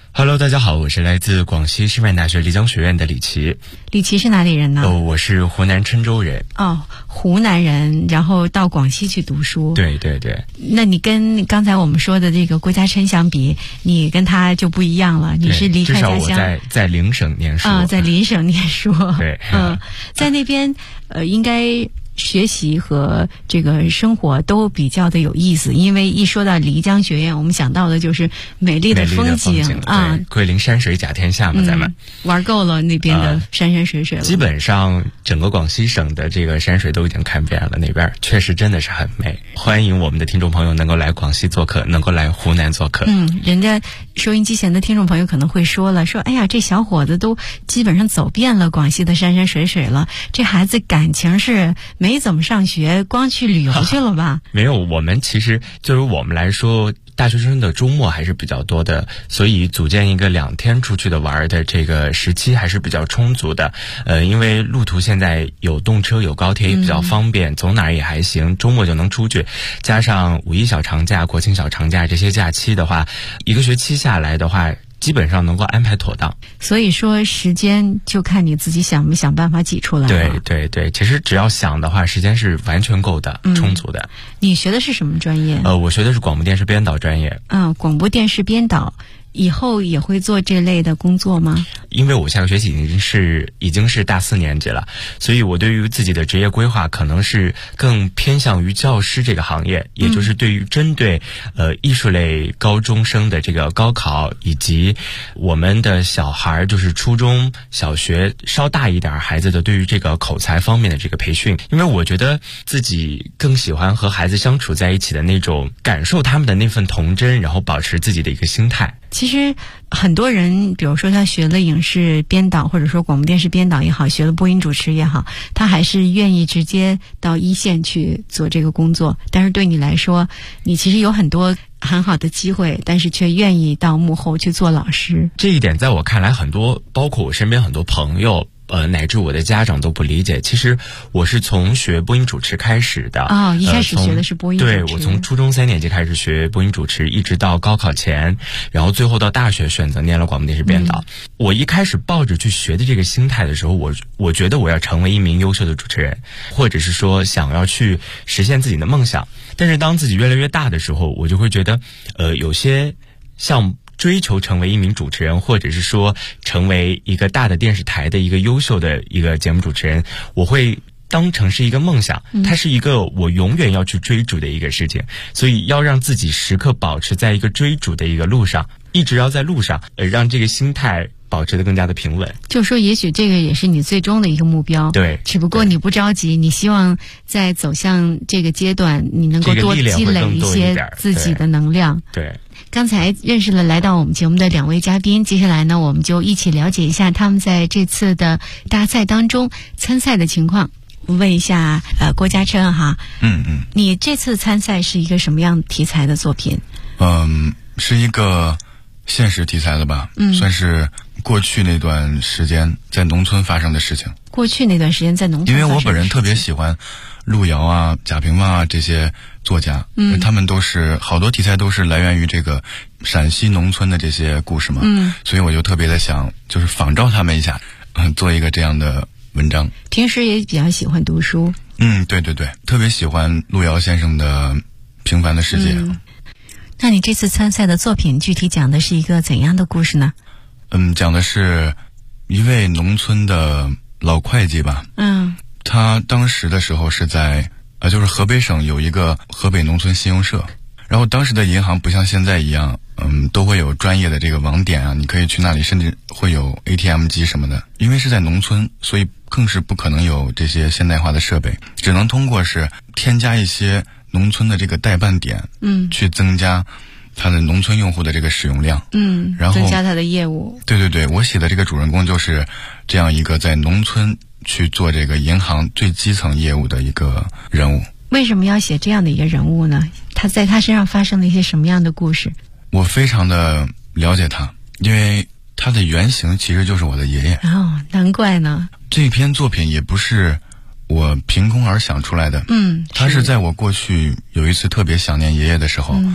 Speaker 20: Hello， 大家好，我是来自广西师范大学丽江学院的李琦。
Speaker 14: 李琦是哪里人呢？
Speaker 20: 我是湖南郴州人。
Speaker 14: 哦，湖南人，然后到广西去读书。
Speaker 20: 对对对。
Speaker 14: 那你跟刚才我们说的这个郭嘉琛相比，你跟他就不一样了。你是离开家乡，
Speaker 20: 至少我在邻省念书
Speaker 14: 啊，在邻省念书。
Speaker 20: 对，
Speaker 14: 在那边应该学习和这个生活都比较的有意思，因为一说到丽江学院，我们想到的就是美丽的风景啊，
Speaker 20: 桂林山水甲天下嘛，咱们
Speaker 14: 玩够了那边的山山水水了。
Speaker 20: 基本上整个广西省的这个山水都已经看遍了，那边确实真的是很美。欢迎我们的听众朋友能够来广西做客，能够来湖南做客。
Speaker 14: 人家收音机前的听众朋友可能会说了，说哎呀，这小伙子都基本上走遍了广西的山山水水了，这孩子感情是没怎么上学，光去旅游去了吧？
Speaker 20: 没有，我们其实就是我们来说，大学生的周末还是比较多的，所以组建一个2天出去的玩的这个时期还是比较充足的。因为路途现在有动车有高铁也比较方便，走哪儿也还行，周末就能出去。加上五一小长假、国庆小长假这些假期的话，一个学期下来的话，基本上能够安排妥当。
Speaker 14: 所以说时间就看你自己想不想办法挤出来了。
Speaker 20: 对对对，其实只要想的话，时间是完全够的，充足的。
Speaker 14: 你学的是什么专业？
Speaker 20: 我学的是广播电视编导专业。
Speaker 14: 广播电视编导以后也会做这类的工作吗？
Speaker 20: 因为我下个学期已经是大4年级了，所以我对于自己的职业规划可能是更偏向于教师这个行业，也就是对于针对艺术类高中生的这个高考，以及我们的小孩就是初中小学稍大一点孩子的对于这个口才方面的这个培训。因为我觉得自己更喜欢和孩子相处在一起的那种感受，他们的那份童真，然后保持自己的一个心态。
Speaker 14: 其实很多人比如说他学了影视编导，或者说广播电视编导也好，学了播音主持也好，他还是愿意直接到一线去做这个工作。但是对你来说，你其实有很多很好的机会，但是却愿意到幕后去做老师。
Speaker 20: 这一点在我看来，很多包括我身边很多朋友乃至我的家长都不理解。其实我是从学播音主持开始的。
Speaker 14: 一开始学的是播音主持。
Speaker 20: 对，我从初中3年级开始学播音主持，一直到高考前，然后最后到大学选择念了广播电视编导。我一开始抱着去学的这个心态的时候，我觉得我要成为一名优秀的主持人，或者是说想要去实现自己的梦想。但是当自己越来越大的时候，我就会觉得有些像追求成为一名主持人，或者是说成为一个大的电视台的一个优秀的一个节目主持人，我会当成是一个梦想，它是一个我永远要去追逐的一个事情。所以要让自己时刻保持在一个追逐的一个路上，一直要在路上，让这个心态保持得更加的平稳。
Speaker 14: 就说也许这个也是你最终的一个目标。
Speaker 20: 对，
Speaker 14: 只不过你不着急，你希望在走向这个阶段，你能够多积累一些自己的能量。
Speaker 20: 对。
Speaker 14: 刚才认识了来到我们节目的2位嘉宾，接下来呢，我们就一起了解一下他们在这次的大赛当中参赛的情况。问一下郭嘉琛哈，你这次参赛是一个什么样题材的作品？
Speaker 19: 是一个现实题材的吧，算是过去那段时间在农村发生的事情。
Speaker 14: 过去那段时间在农村，
Speaker 19: 因为我本人特别喜欢路遥啊、贾平凹啊这些作家，他们都是好多题材都是来源于这个陕西农村的这些故事嘛，所以我就特别的想就是仿照他们一下，做一个这样的文章。
Speaker 14: 平时也比较喜欢读书。
Speaker 19: 对对对，特别喜欢路遥先生的《平凡的世界》。
Speaker 14: 那你这次参赛的作品具体讲的是一个怎样的故事呢？
Speaker 19: 讲的是一位农村的老会计吧。他当时的时候是在就是河北省有一个河北农村信用社，然后当时的银行不像现在一样，都会有专业的这个网点啊，你可以去那里，甚至会有 ATM 机什么的。因为是在农村，所以更是不可能有这些现代化的设备，只能通过是添加一些农村的这个代办点，去增加它的农村用户的这个使用量，然后
Speaker 14: 增加它的业务。
Speaker 19: 对对对，我写的这个主人公就是这样一个在农村去做这个银行最基层业务的一个人物。
Speaker 14: 为什么要写这样的一个人物呢？他在他身上发生了一些什么样的故事？
Speaker 19: 我非常的了解他，因为他的原型其实就是我的爷爷。
Speaker 14: 难怪呢。
Speaker 19: 这篇作品也不是我凭空而想出来的，他是在我过去有一次特别想念爷爷的时候，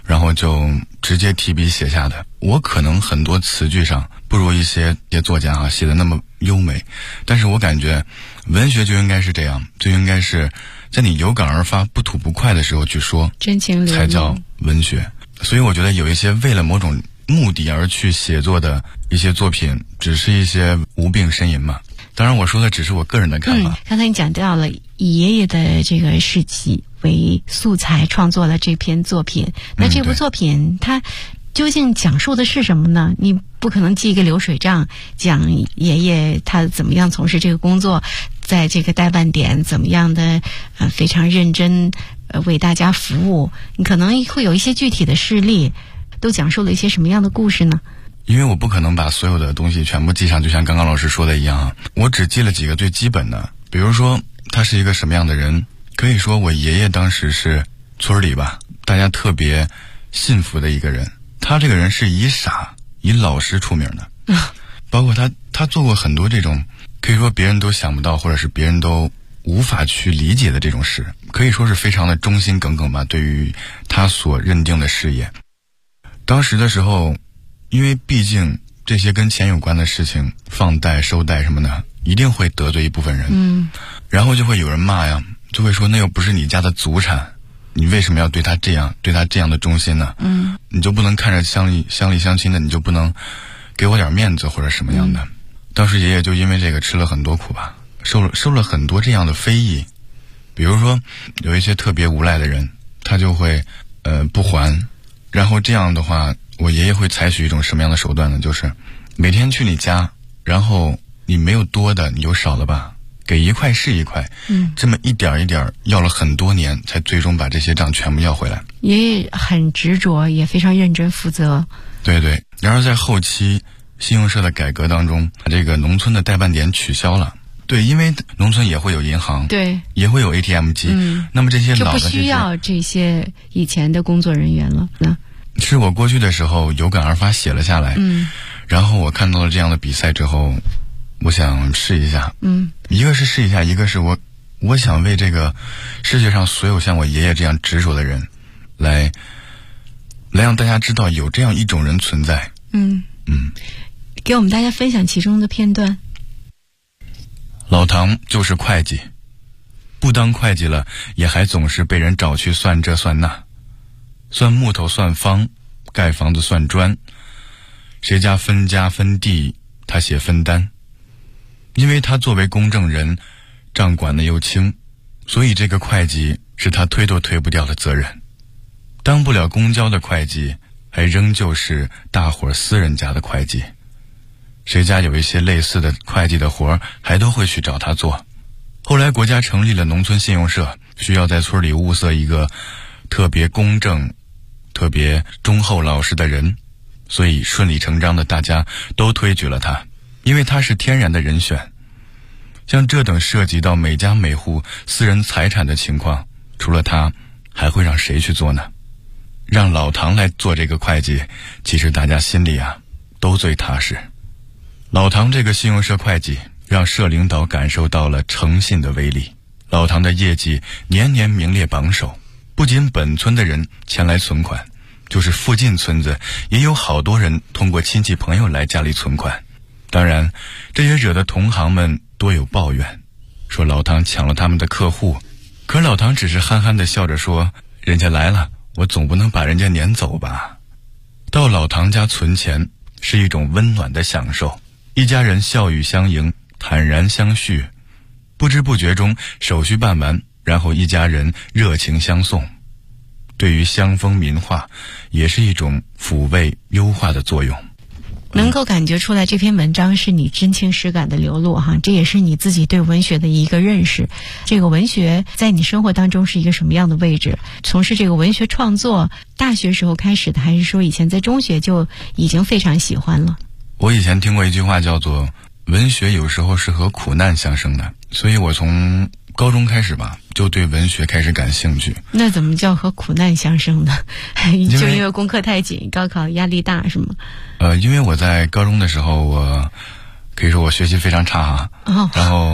Speaker 19: 然后就直接提笔写下的。我可能很多词句上不如一些作家写的那么优美，但是我感觉文学就应该是这样，就应该是在你有感而发不吐不快的时候去说，
Speaker 18: 真情流露
Speaker 19: 才叫文学。所以我觉得有一些为了某种目的而去写作的一些作品，只是一些无病呻吟嘛。当然我说的只是我个人的看法。
Speaker 9: 刚才你讲到了以爷爷的这个事迹为素材创作了这篇作品，那这部作品它究竟讲述的是什么呢？你不可能记一个流水账，讲爷爷他怎么样从事这个工作，在这个代办点怎么样的非常认真为大家服务，你可能会有一些具体的事例，都讲述了一些什么样的故事呢？
Speaker 19: 因为我不可能把所有的东西全部记上，就像刚刚老师说的一样，我只记了几个最基本的。比如说他是一个什么样的人，可以说我爷爷当时是村里吧大家特别信服的一个人。他这个人是以傻以老实出名的，包括他做过很多这种可以说别人都想不到或者是别人都无法去理解的这种事，可以说是非常的忠心耿耿吧，对于他所认定的事业。当时的时候，因为毕竟这些跟钱有关的事情，放贷收贷什么的，一定会得罪一部分人，然后就会有人骂呀，就会说那又不是你家的祖产，你为什么要对他这样的忠心呢？你就不能看着乡里乡亲的，你就不能给我点面子或者什么样的？当时爷爷就因为这个吃了很多苦吧，受了很多这样的非议。比如说有一些特别无赖的人，他就会不还，然后这样的话，我爷爷会采取一种什么样的手段呢？就是每天去你家，然后你没有多的你就少了吧，给一块是一块，这么一点一点要了很多年，才最终把这些账全部要回来。
Speaker 9: 爷爷很执着，也非常认真负责。
Speaker 19: 对对，然而在后期信用社的改革当中，把这个农村的代办点取消了。对，因为农村也会有银行，
Speaker 9: 对，
Speaker 19: 也会有 ATM 机，那么这些老的
Speaker 9: 就不需要这些以前的工作人员了。
Speaker 19: 是我过去的时候有感而发写了下来，然后我看到了这样的比赛之后，我想试一下，一个是试一下，一个是我想为这个世界上所有像我爷爷这样执着的人，来让大家知道有这样一种人存在。
Speaker 9: 给我们大家分享其中的片段。
Speaker 19: 老唐就是会计，不当会计了，也还总是被人找去算这算那，算木头算方，盖房子算砖，谁家分家分地，他写分担。因为他作为公证人，账管的又轻，所以这个会计是他推都推不掉的责任。当不了公交的会计，还仍旧是大伙私人家的会计。谁家有一些类似的会计的活，还都会去找他做。后来国家成立了农村信用社，需要在村里物色一个特别公正、特别忠厚老实的人，所以顺理成章的大家都推举了他，因为他是天然的人选。像这等涉及到每家每户私人财产的情况，除了他，还会让谁去做呢？让老唐来做这个会计，其实大家心里都最踏实。老唐这个信用社会计，让社领导感受到了诚信的威力。老唐的业绩年年名列榜首，不仅本村的人前来存款，就是附近村子也有好多人通过亲戚朋友来家里存款。当然，这也惹得同行们多有抱怨，说老唐抢了他们的客户。可老唐只是憨憨地笑着说，人家来了，我总不能把人家撵走吧。到老唐家存钱是一种温暖的享受，一家人笑语相迎，坦然相叙，不知不觉中手续办完，然后一家人热情相送。对于乡风民话，也是一种抚慰优化的作用。
Speaker 9: 能够感觉出来这篇文章是你真情实感的流露哈，这也是你自己对文学的一个认识。这个文学在你生活当中是一个什么样的位置？从事这个文学创作，大学时候开始的，还是说以前在中学就已经非常喜欢了？
Speaker 19: 我以前听过一句话叫做文学有时候是和苦难相生的，所以我从高中开始吧，就对文学开始感兴趣。
Speaker 9: 那怎么叫和苦难相生呢？就因为功课太紧，高考压力大是吗？因
Speaker 19: 为我在高中的时候，我可以说我学习非常差然后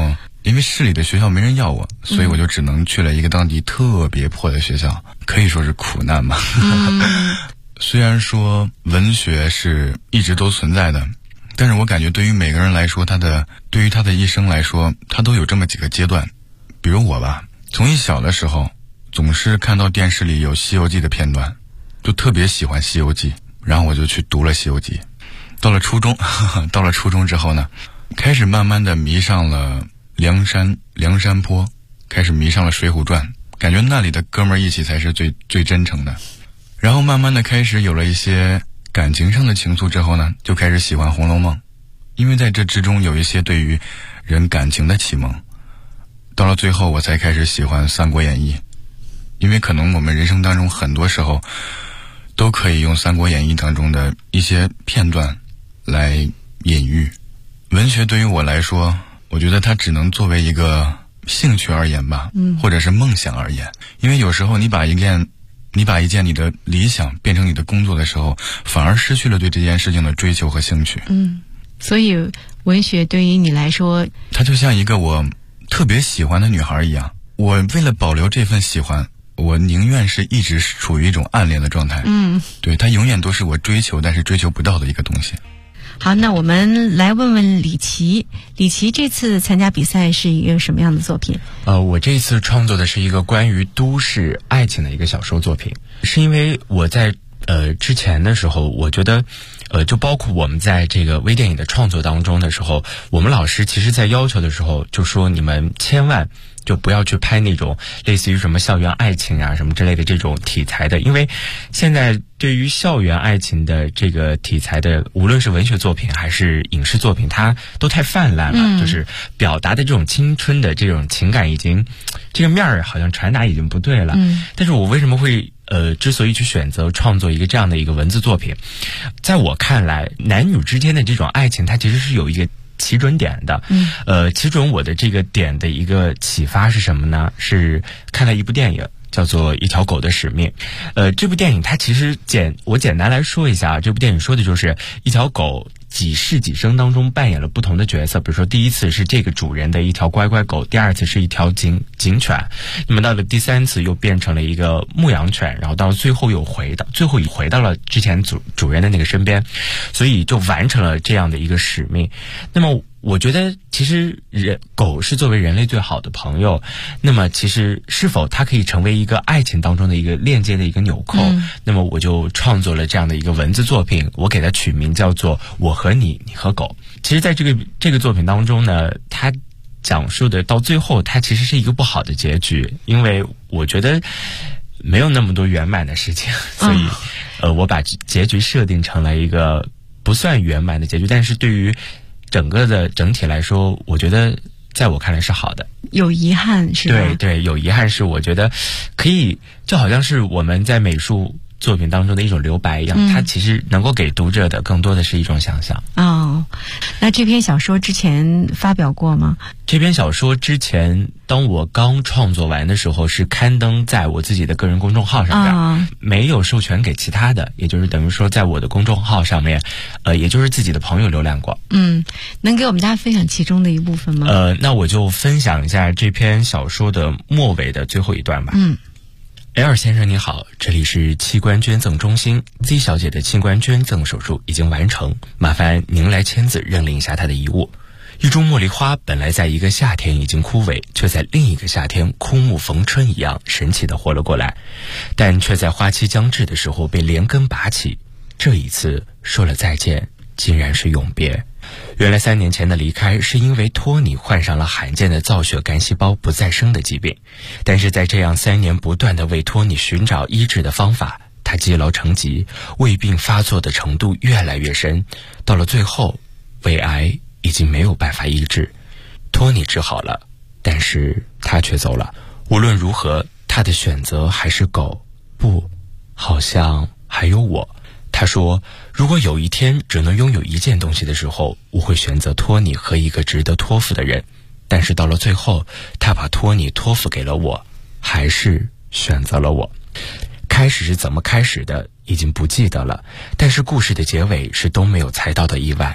Speaker 19: 因为市里的学校没人要我，所以我就只能去了一个当地特别破的学校，可以说是苦难吧。虽然说文学是一直都存在的，但是我感觉对于每个人来说，对于他的一生来说，他都有这么几个阶段。比如我吧，从一小的时候总是看到电视里有《西游记》的片段，就特别喜欢《西游记》，然后我就去读了《西游记》。到了初中之后呢，开始慢慢的迷上了梁山坡，开始迷上了《水浒传》，感觉那里的哥们儿义气才是最真诚的。然后慢慢的开始有了一些感情上的情愫之后呢，就开始喜欢《红楼梦》，因为在这之中有一些对于人感情的启蒙。到了最后我才开始喜欢《三国演义》，因为可能我们人生当中很多时候都可以用《三国演义》当中的一些片段来隐喻。文学对于我来说，我觉得它只能作为一个兴趣而言吧，或者是梦想而言。因为有时候你把一件你的理想变成你的工作的时候，反而失去了对这件事情的追求和兴趣。
Speaker 9: 所以文学对于你来说，
Speaker 19: 它就像一个我特别喜欢的女孩一样，我为了保留这份喜欢，我宁愿是一直处于一种暗恋的状态。对，它永远都是我追求但是追求不到的一个东西。
Speaker 9: 好，那我们来问问李琦。李琦这次参加比赛是一个什么样的作品？
Speaker 20: 我这次创作的是一个关于都市爱情的一个小说作品，是因为我在之前的时候，我觉得就包括我们在这个微电影的创作当中的时候，我们老师其实在要求的时候就说，你们千万就不要去拍那种类似于什么校园爱情啊什么之类的这种题材的，因为现在对于校园爱情的这个题材的，无论是文学作品还是影视作品，它都太泛滥了，就是表达的这种青春的这种情感已经这个面儿好像传达已经不对了。但是我为什么会之所以去选择创作一个这样的一个文字作品，在我看来，男女之间的这种爱情，它其实是有一个起准点的。起准我的这个点的一个启发是什么呢？是看了一部电影叫做《一条狗的使命》。这部电影它其实我简单来说一下，这部电影说的就是一条狗几世几生当中扮演了不同的角色，比如说第一次是这个主人的一条乖乖狗，第二次是一条警犬，那么到了第三次又变成了一个牧羊犬，然后到最后回到了之前主人的那个身边，所以就完成了这样的一个使命。那么我觉得其实狗是作为人类最好的朋友，那么其实是否它可以成为一个爱情当中的一个链接的一个纽扣，那么我就创作了这样的一个文字作品，我给它取名叫做我和你，你和狗。其实在这个作品当中呢，它讲述的到最后它其实是一个不好的结局，因为我觉得没有那么多圆满的事情，所以我把结局设定成了一个不算圆满的结局，但是对于整体来说，我觉得在我看来是好的。
Speaker 9: 有遗憾是吧？
Speaker 20: 对，有遗憾是我觉得可以，就好像是我们在美术作品当中的一种留白一样，它其实能够给读者的更多的是一种想象。
Speaker 9: 那这篇小说之前发表过吗？
Speaker 20: 这篇小说之前，当我刚创作完的时候，是刊登在我自己的个人公众号上面，没有授权给其他的，也就是等于说在我的公众号上面，也就是自己的朋友浏览过。
Speaker 9: 能给我们大家分享其中的一部分吗？
Speaker 20: 那我就分享一下这篇小说的末尾的最后一段吧。L 先生你好，这里是器官捐赠中心 ，Z 小姐的器官捐赠手术已经完成，麻烦您来签字认领一下她的遗物。一株茉莉花本来在一个夏天已经枯萎，却在另一个夏天枯木逢春一样神奇地活了过来，但却在花期将至的时候被连根拔起。这一次说了再见，竟然是永别。原来3年前的离开是因为托尼患上了罕见的造血干细胞不再生的疾病，但是在这样3年不断的为托尼寻找医治的方法，他积劳成疾，胃病发作的程度越来越深，到了最后胃癌已经没有办法医治。托尼治好了，但是他却走了。无论如何，他的选择还是狗，不，好像还有我。他说，如果有一天只能拥有一件东西的时候，我会选择托尼和一个值得托付的人。但是到了最后，他把托尼托付给了我，还是选择了我。开始是怎么开始的已经不记得了，但是故事的结尾是都没有猜到的意外。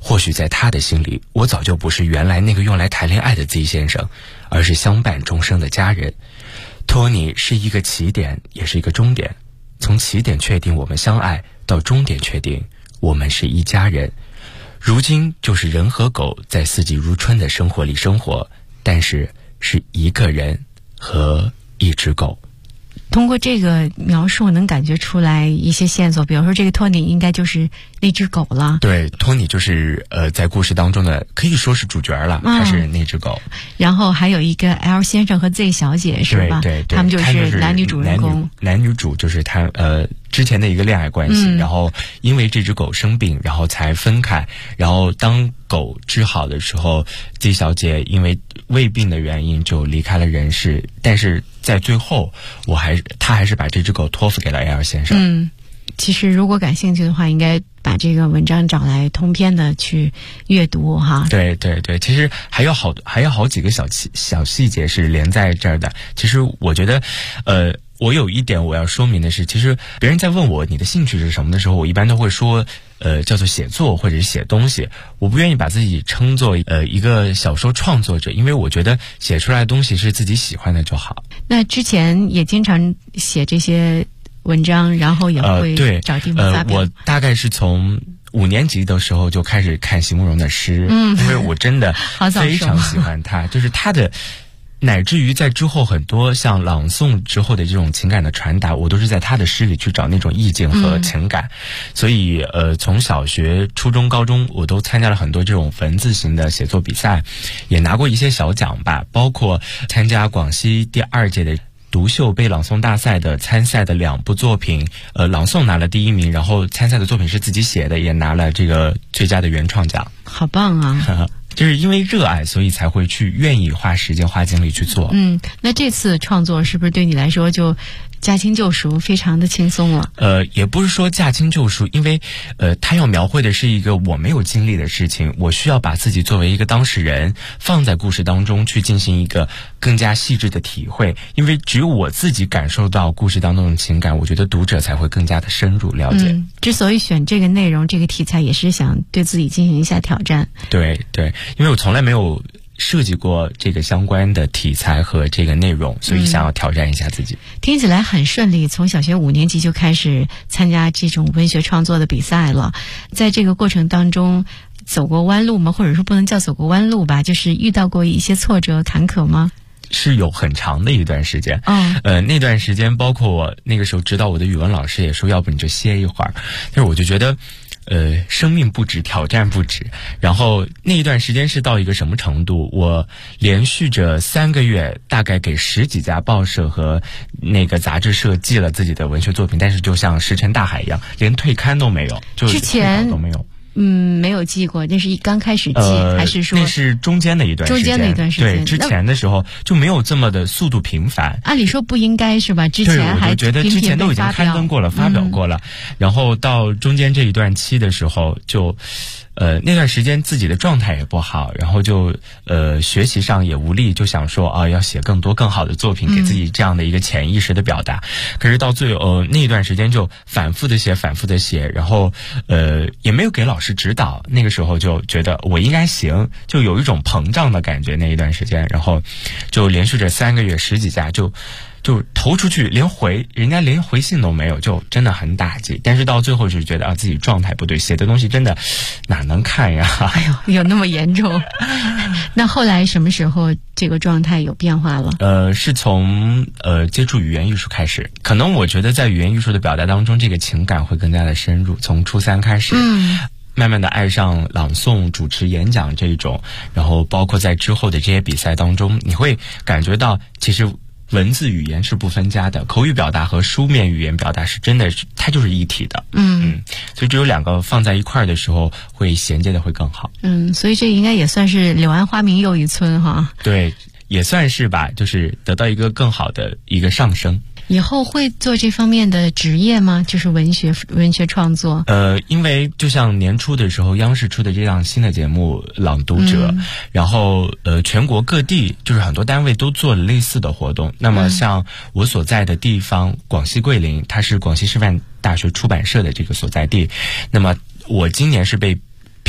Speaker 20: 或许在他的心里，我早就不是原来那个用来谈恋爱的 Z 先生，而是相伴终生的家人。托尼是一个起点，也是一个终点。从起点确定我们相爱，到终点确定我们是一家人。如今就是人和狗在四季如春的生活里生活，但是是一个人和一只狗。
Speaker 21: 通过这个描述能感觉出来一些线索，比如说这个托尼应该就是那只狗了。
Speaker 20: 对，托尼就是在故事当中的可以说是主角了，他是那只狗。
Speaker 21: 然后还有一个 L 先生和 Z 小姐是吧？
Speaker 20: 对，
Speaker 21: 他们就是男女主人公。
Speaker 20: 男女主就是他之前的一个恋爱关系，然后因为这只狗生病，然后才分开。然后当狗治好的时候 ，Z 小姐因为胃病的原因就离开了人世，但是在最后，他还是把这只狗托付给了 L 先生。
Speaker 21: 其实如果感兴趣的话，应该把这个文章找来通篇的去阅读哈。
Speaker 20: 对，其实还有好几个小细节是连在这儿的。其实我觉得，我有一点我要说明的是，其实别人在问我你的兴趣是什么的时候，我一般都会说，叫做写作或者是写东西。我不愿意把自己称作一个小说创作者，因为我觉得写出来的东西是自己喜欢的就好。
Speaker 21: 那之前也经常写这些文章，然后也会找地方发表。
Speaker 20: 我大概是从5年级的时候就开始看席慕容的诗，因为我真的非常喜欢他，就是他的。乃至于在之后很多像朗诵之后的这种情感的传达，我都是在他的诗里去找那种意境和情感。所以从小学、初中、高中我都参加了很多这种文字型的写作比赛，也拿过一些小奖吧，包括参加广西第2届的独秀杯朗诵大赛的参赛的2部作品，朗诵拿了第1名，然后参赛的作品是自己写的，也拿了这个最佳的原创奖。
Speaker 21: 好棒啊！
Speaker 20: 就是因为热爱，所以才会去愿意花时间花精力去做。
Speaker 21: 那这次创作是不是对你来说就驾轻就熟，非常的轻松了？
Speaker 20: 也不是说驾轻就熟，因为他要描绘的是一个我没有经历的事情，我需要把自己作为一个当事人放在故事当中去进行一个更加细致的体会，因为只有我自己感受到故事当中的情感，我觉得读者才会更加的深入了解。
Speaker 21: 之所以选这个内容这个题材，也是想对自己进行一下挑战。
Speaker 20: 对，因为我从来没有设计过这个相关的题材和这个内容，所以想要挑战一下自己。
Speaker 21: 听起来很顺利，从小学5年级就开始参加这种文学创作的比赛了。在这个过程当中走过弯路吗？或者说不能叫走过弯路吧，就是遇到过一些挫折坎坷吗？
Speaker 20: 是有很长的一段时间。那段时间包括我那个时候指导我的语文老师也说，要不你就歇一会儿。但是我就觉得生命不止，挑战不止。然后那一段时间是到一个什么程度，我连续着3个月大概给10几家报社和那个杂志社寄了自己的文学作品，但是就像石沉大海一样，连退刊都没有，就
Speaker 21: 之前
Speaker 20: 都没有。
Speaker 21: 没有寄过，那是刚开始寄，还是说
Speaker 20: 那是中间的一段时间？对，之前的时候就没有这么的速度频繁。
Speaker 21: 按理说不应该是吧？之前还
Speaker 20: 我觉得之前都已经刊登过了，发表过了。然后到中间这一段期的时候，就那段时间自己的状态也不好，然后就学习上也无力，就想说要写更多更好的作品，给自己这样的一个潜意识的表达。可是到最后那一段时间就反复的写，然后也没有给老师指导，那个时候就觉得我应该行，就有一种膨胀的感觉那一段时间，然后就连续着3个月10几家就投出去，人家连回信都没有，就真的很打击。但是到最后就是觉得自己状态不对，写的东西真的哪能看呀？
Speaker 21: 哎呦，有那么严重？那后来什么时候这个状态有变化了？
Speaker 20: 是从接触语言艺术开始，可能我觉得在语言艺术的表达当中，这个情感会更加的深入。从初3开始，慢慢的爱上朗诵、主持、演讲这种，然后包括在之后的这些比赛当中，你会感觉到其实文字语言是不分家的，口语表达和书面语言表达是真的它就是一体的。所以只有2个放在一块儿的时候，会衔接的会更好。
Speaker 21: 所以这应该也算是柳暗花明又一村哈。
Speaker 20: 对，也算是吧，就是得到一个更好的一个上升。
Speaker 21: 以后会做这方面的职业吗？就是文学创作？
Speaker 20: 因为就像年初的时候，央视出的这档新的节目《朗读者》，然后全国各地就是很多单位都做了类似的活动。那么像我所在的地方广西桂林，它是广西师范大学出版社的这个所在地。那么我今年是被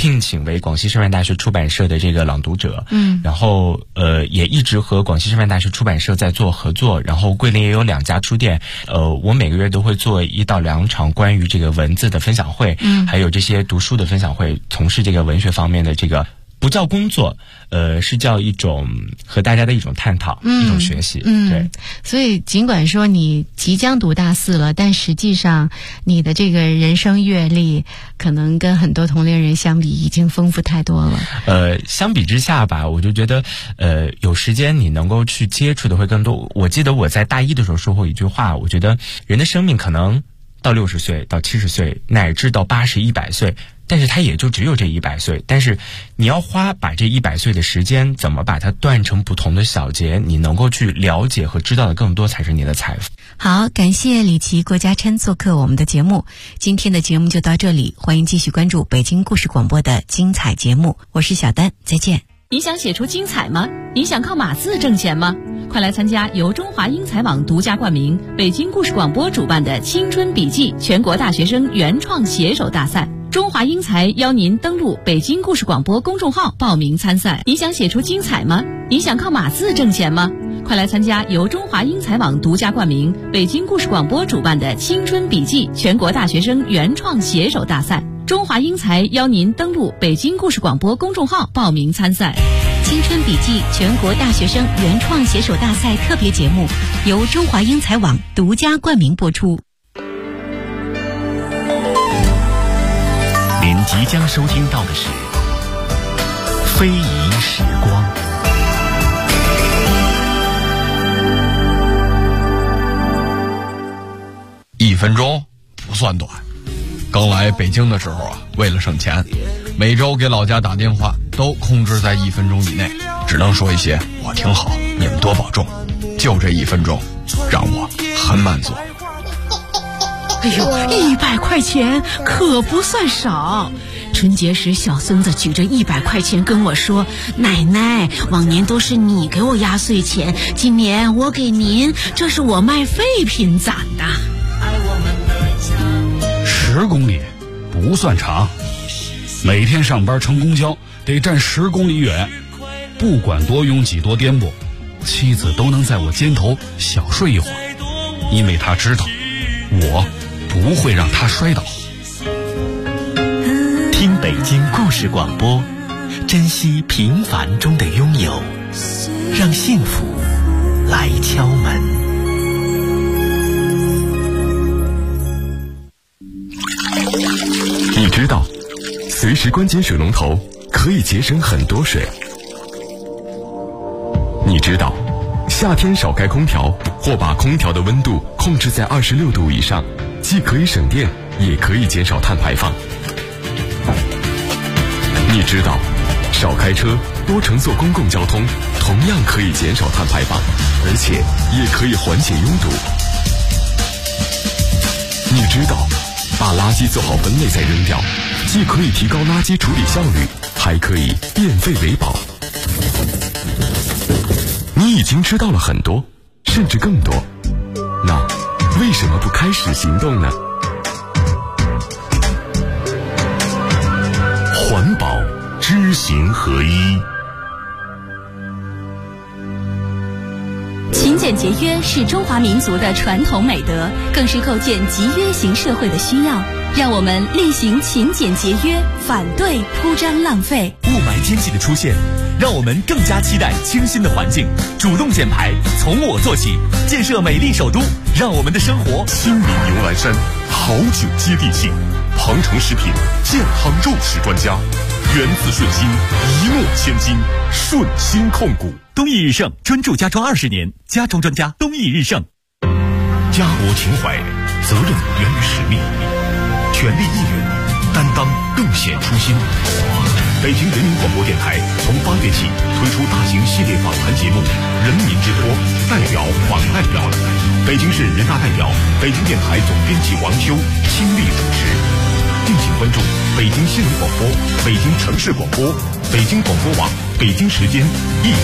Speaker 20: 聘请为广西师范大学出版社的这个朗读者，然后也一直和广西师范大学出版社在做合作，然后桂林也有2家书店，我每个月都会做1到2场关于这个文字的分享会，还有这些读书的分享会，从事这个文学方面的这个。不叫工作，是叫一种和大家的一种探讨，一种学习。对，
Speaker 21: 所以尽管说你即将读大4了，但实际上你的这个人生阅历可能跟很多同龄人相比已经丰富太多了。
Speaker 20: 相比之下吧，我就觉得，有时间你能够去接触的会更多。我记得我在大1的时候说过一句话，我觉得人的生命可能到60岁，到70岁，乃至到80、100岁。但是它也就只有这100岁，但是你要把这100岁的时间怎么把它断成不同的小节，你能够去了解和知道的更多才是你的财富。
Speaker 21: 好，感谢李琦、郭嘉琛做客我们的节目，今天的节目就到这里，欢迎继续关注北京故事广播的精彩节目，我是小丹，再见。
Speaker 14: 你想写出精彩吗？你想靠码字挣钱吗？快来参加由中华英才网独家冠名、北京故事广播主办的青春笔记全国大学生原创写手大赛。中华英才邀您登录北京故事广播公众号报名参赛。你想写出精彩吗？你想靠码字挣钱吗？快来参加由中华英才网独家冠名、北京故事广播主办的青春笔记全国大学生原创写手大赛。中华英才邀您登录北京故事广播公众号报名参赛。
Speaker 21: 青春笔记全国大学生原创写手大赛特别节目由中华英才网独家冠名播出。
Speaker 11: 您即将收听到的是非遗时光。
Speaker 8: 1分钟不算短。刚来北京的时候啊，为了省钱，每周给老家打电话都控制在1分钟以内，只能说一些我挺好，你们多保重。就这1分钟，让我很满足。
Speaker 9: 哎呦，100块钱可不算少。春节时，小孙子举着100块钱跟我说：“奶奶，往年都是你给我压岁钱，今年我给您，这是我卖废品攒的。
Speaker 10: ”10公里不算长，每天上班乘公交得站10公里远，不管多拥挤多颠簸，妻子都能在我肩头小睡一会儿，因为她知道我不会让她摔倒。
Speaker 11: 听北京故事广播，珍惜平凡中的拥有，让幸福来敲门。
Speaker 2: 你知道随时关紧水龙头可以节省很多水。你知道夏天少开空调或把空调的温度控制在26度以上，既可以省电也可以减少碳排放。你知道少开车多乘坐公共交通同样可以减少碳排放，而且也可以缓解拥堵。你知道把垃圾做好分类再扔掉，既可以提高垃圾处理效率，还可以变废为宝。你已经知道了很多，甚至更多，那为什么不开始行动呢？环保知行合一。
Speaker 14: 勤俭节约是中华民族的传统美德，更是构建集约型社会的需要。让我们厉行勤俭节约，反对铺张浪费。
Speaker 1: 雾霾天气的出现，让我们更加期待清新的环境，主动减排，从我做起，建设美丽首都，让我们的生活
Speaker 2: 亲民牛栏山，好酒接地气。庞城食品健康肉食专家，源自顺心，一诺千金，顺心控股。
Speaker 1: 东义日盛专注家装20年，家装专家东义日盛。
Speaker 2: 家国情怀，责任源于使命，全力一人，担当更显初心。北京人民广播电台从8月起推出大型系列访谈节目《人民之托》，代表访代表。北京市人大代表、北京电台总编辑王秋亲力主持。敬请关注北京新闻广播、北京城市广播、北京广播网、北京时间1。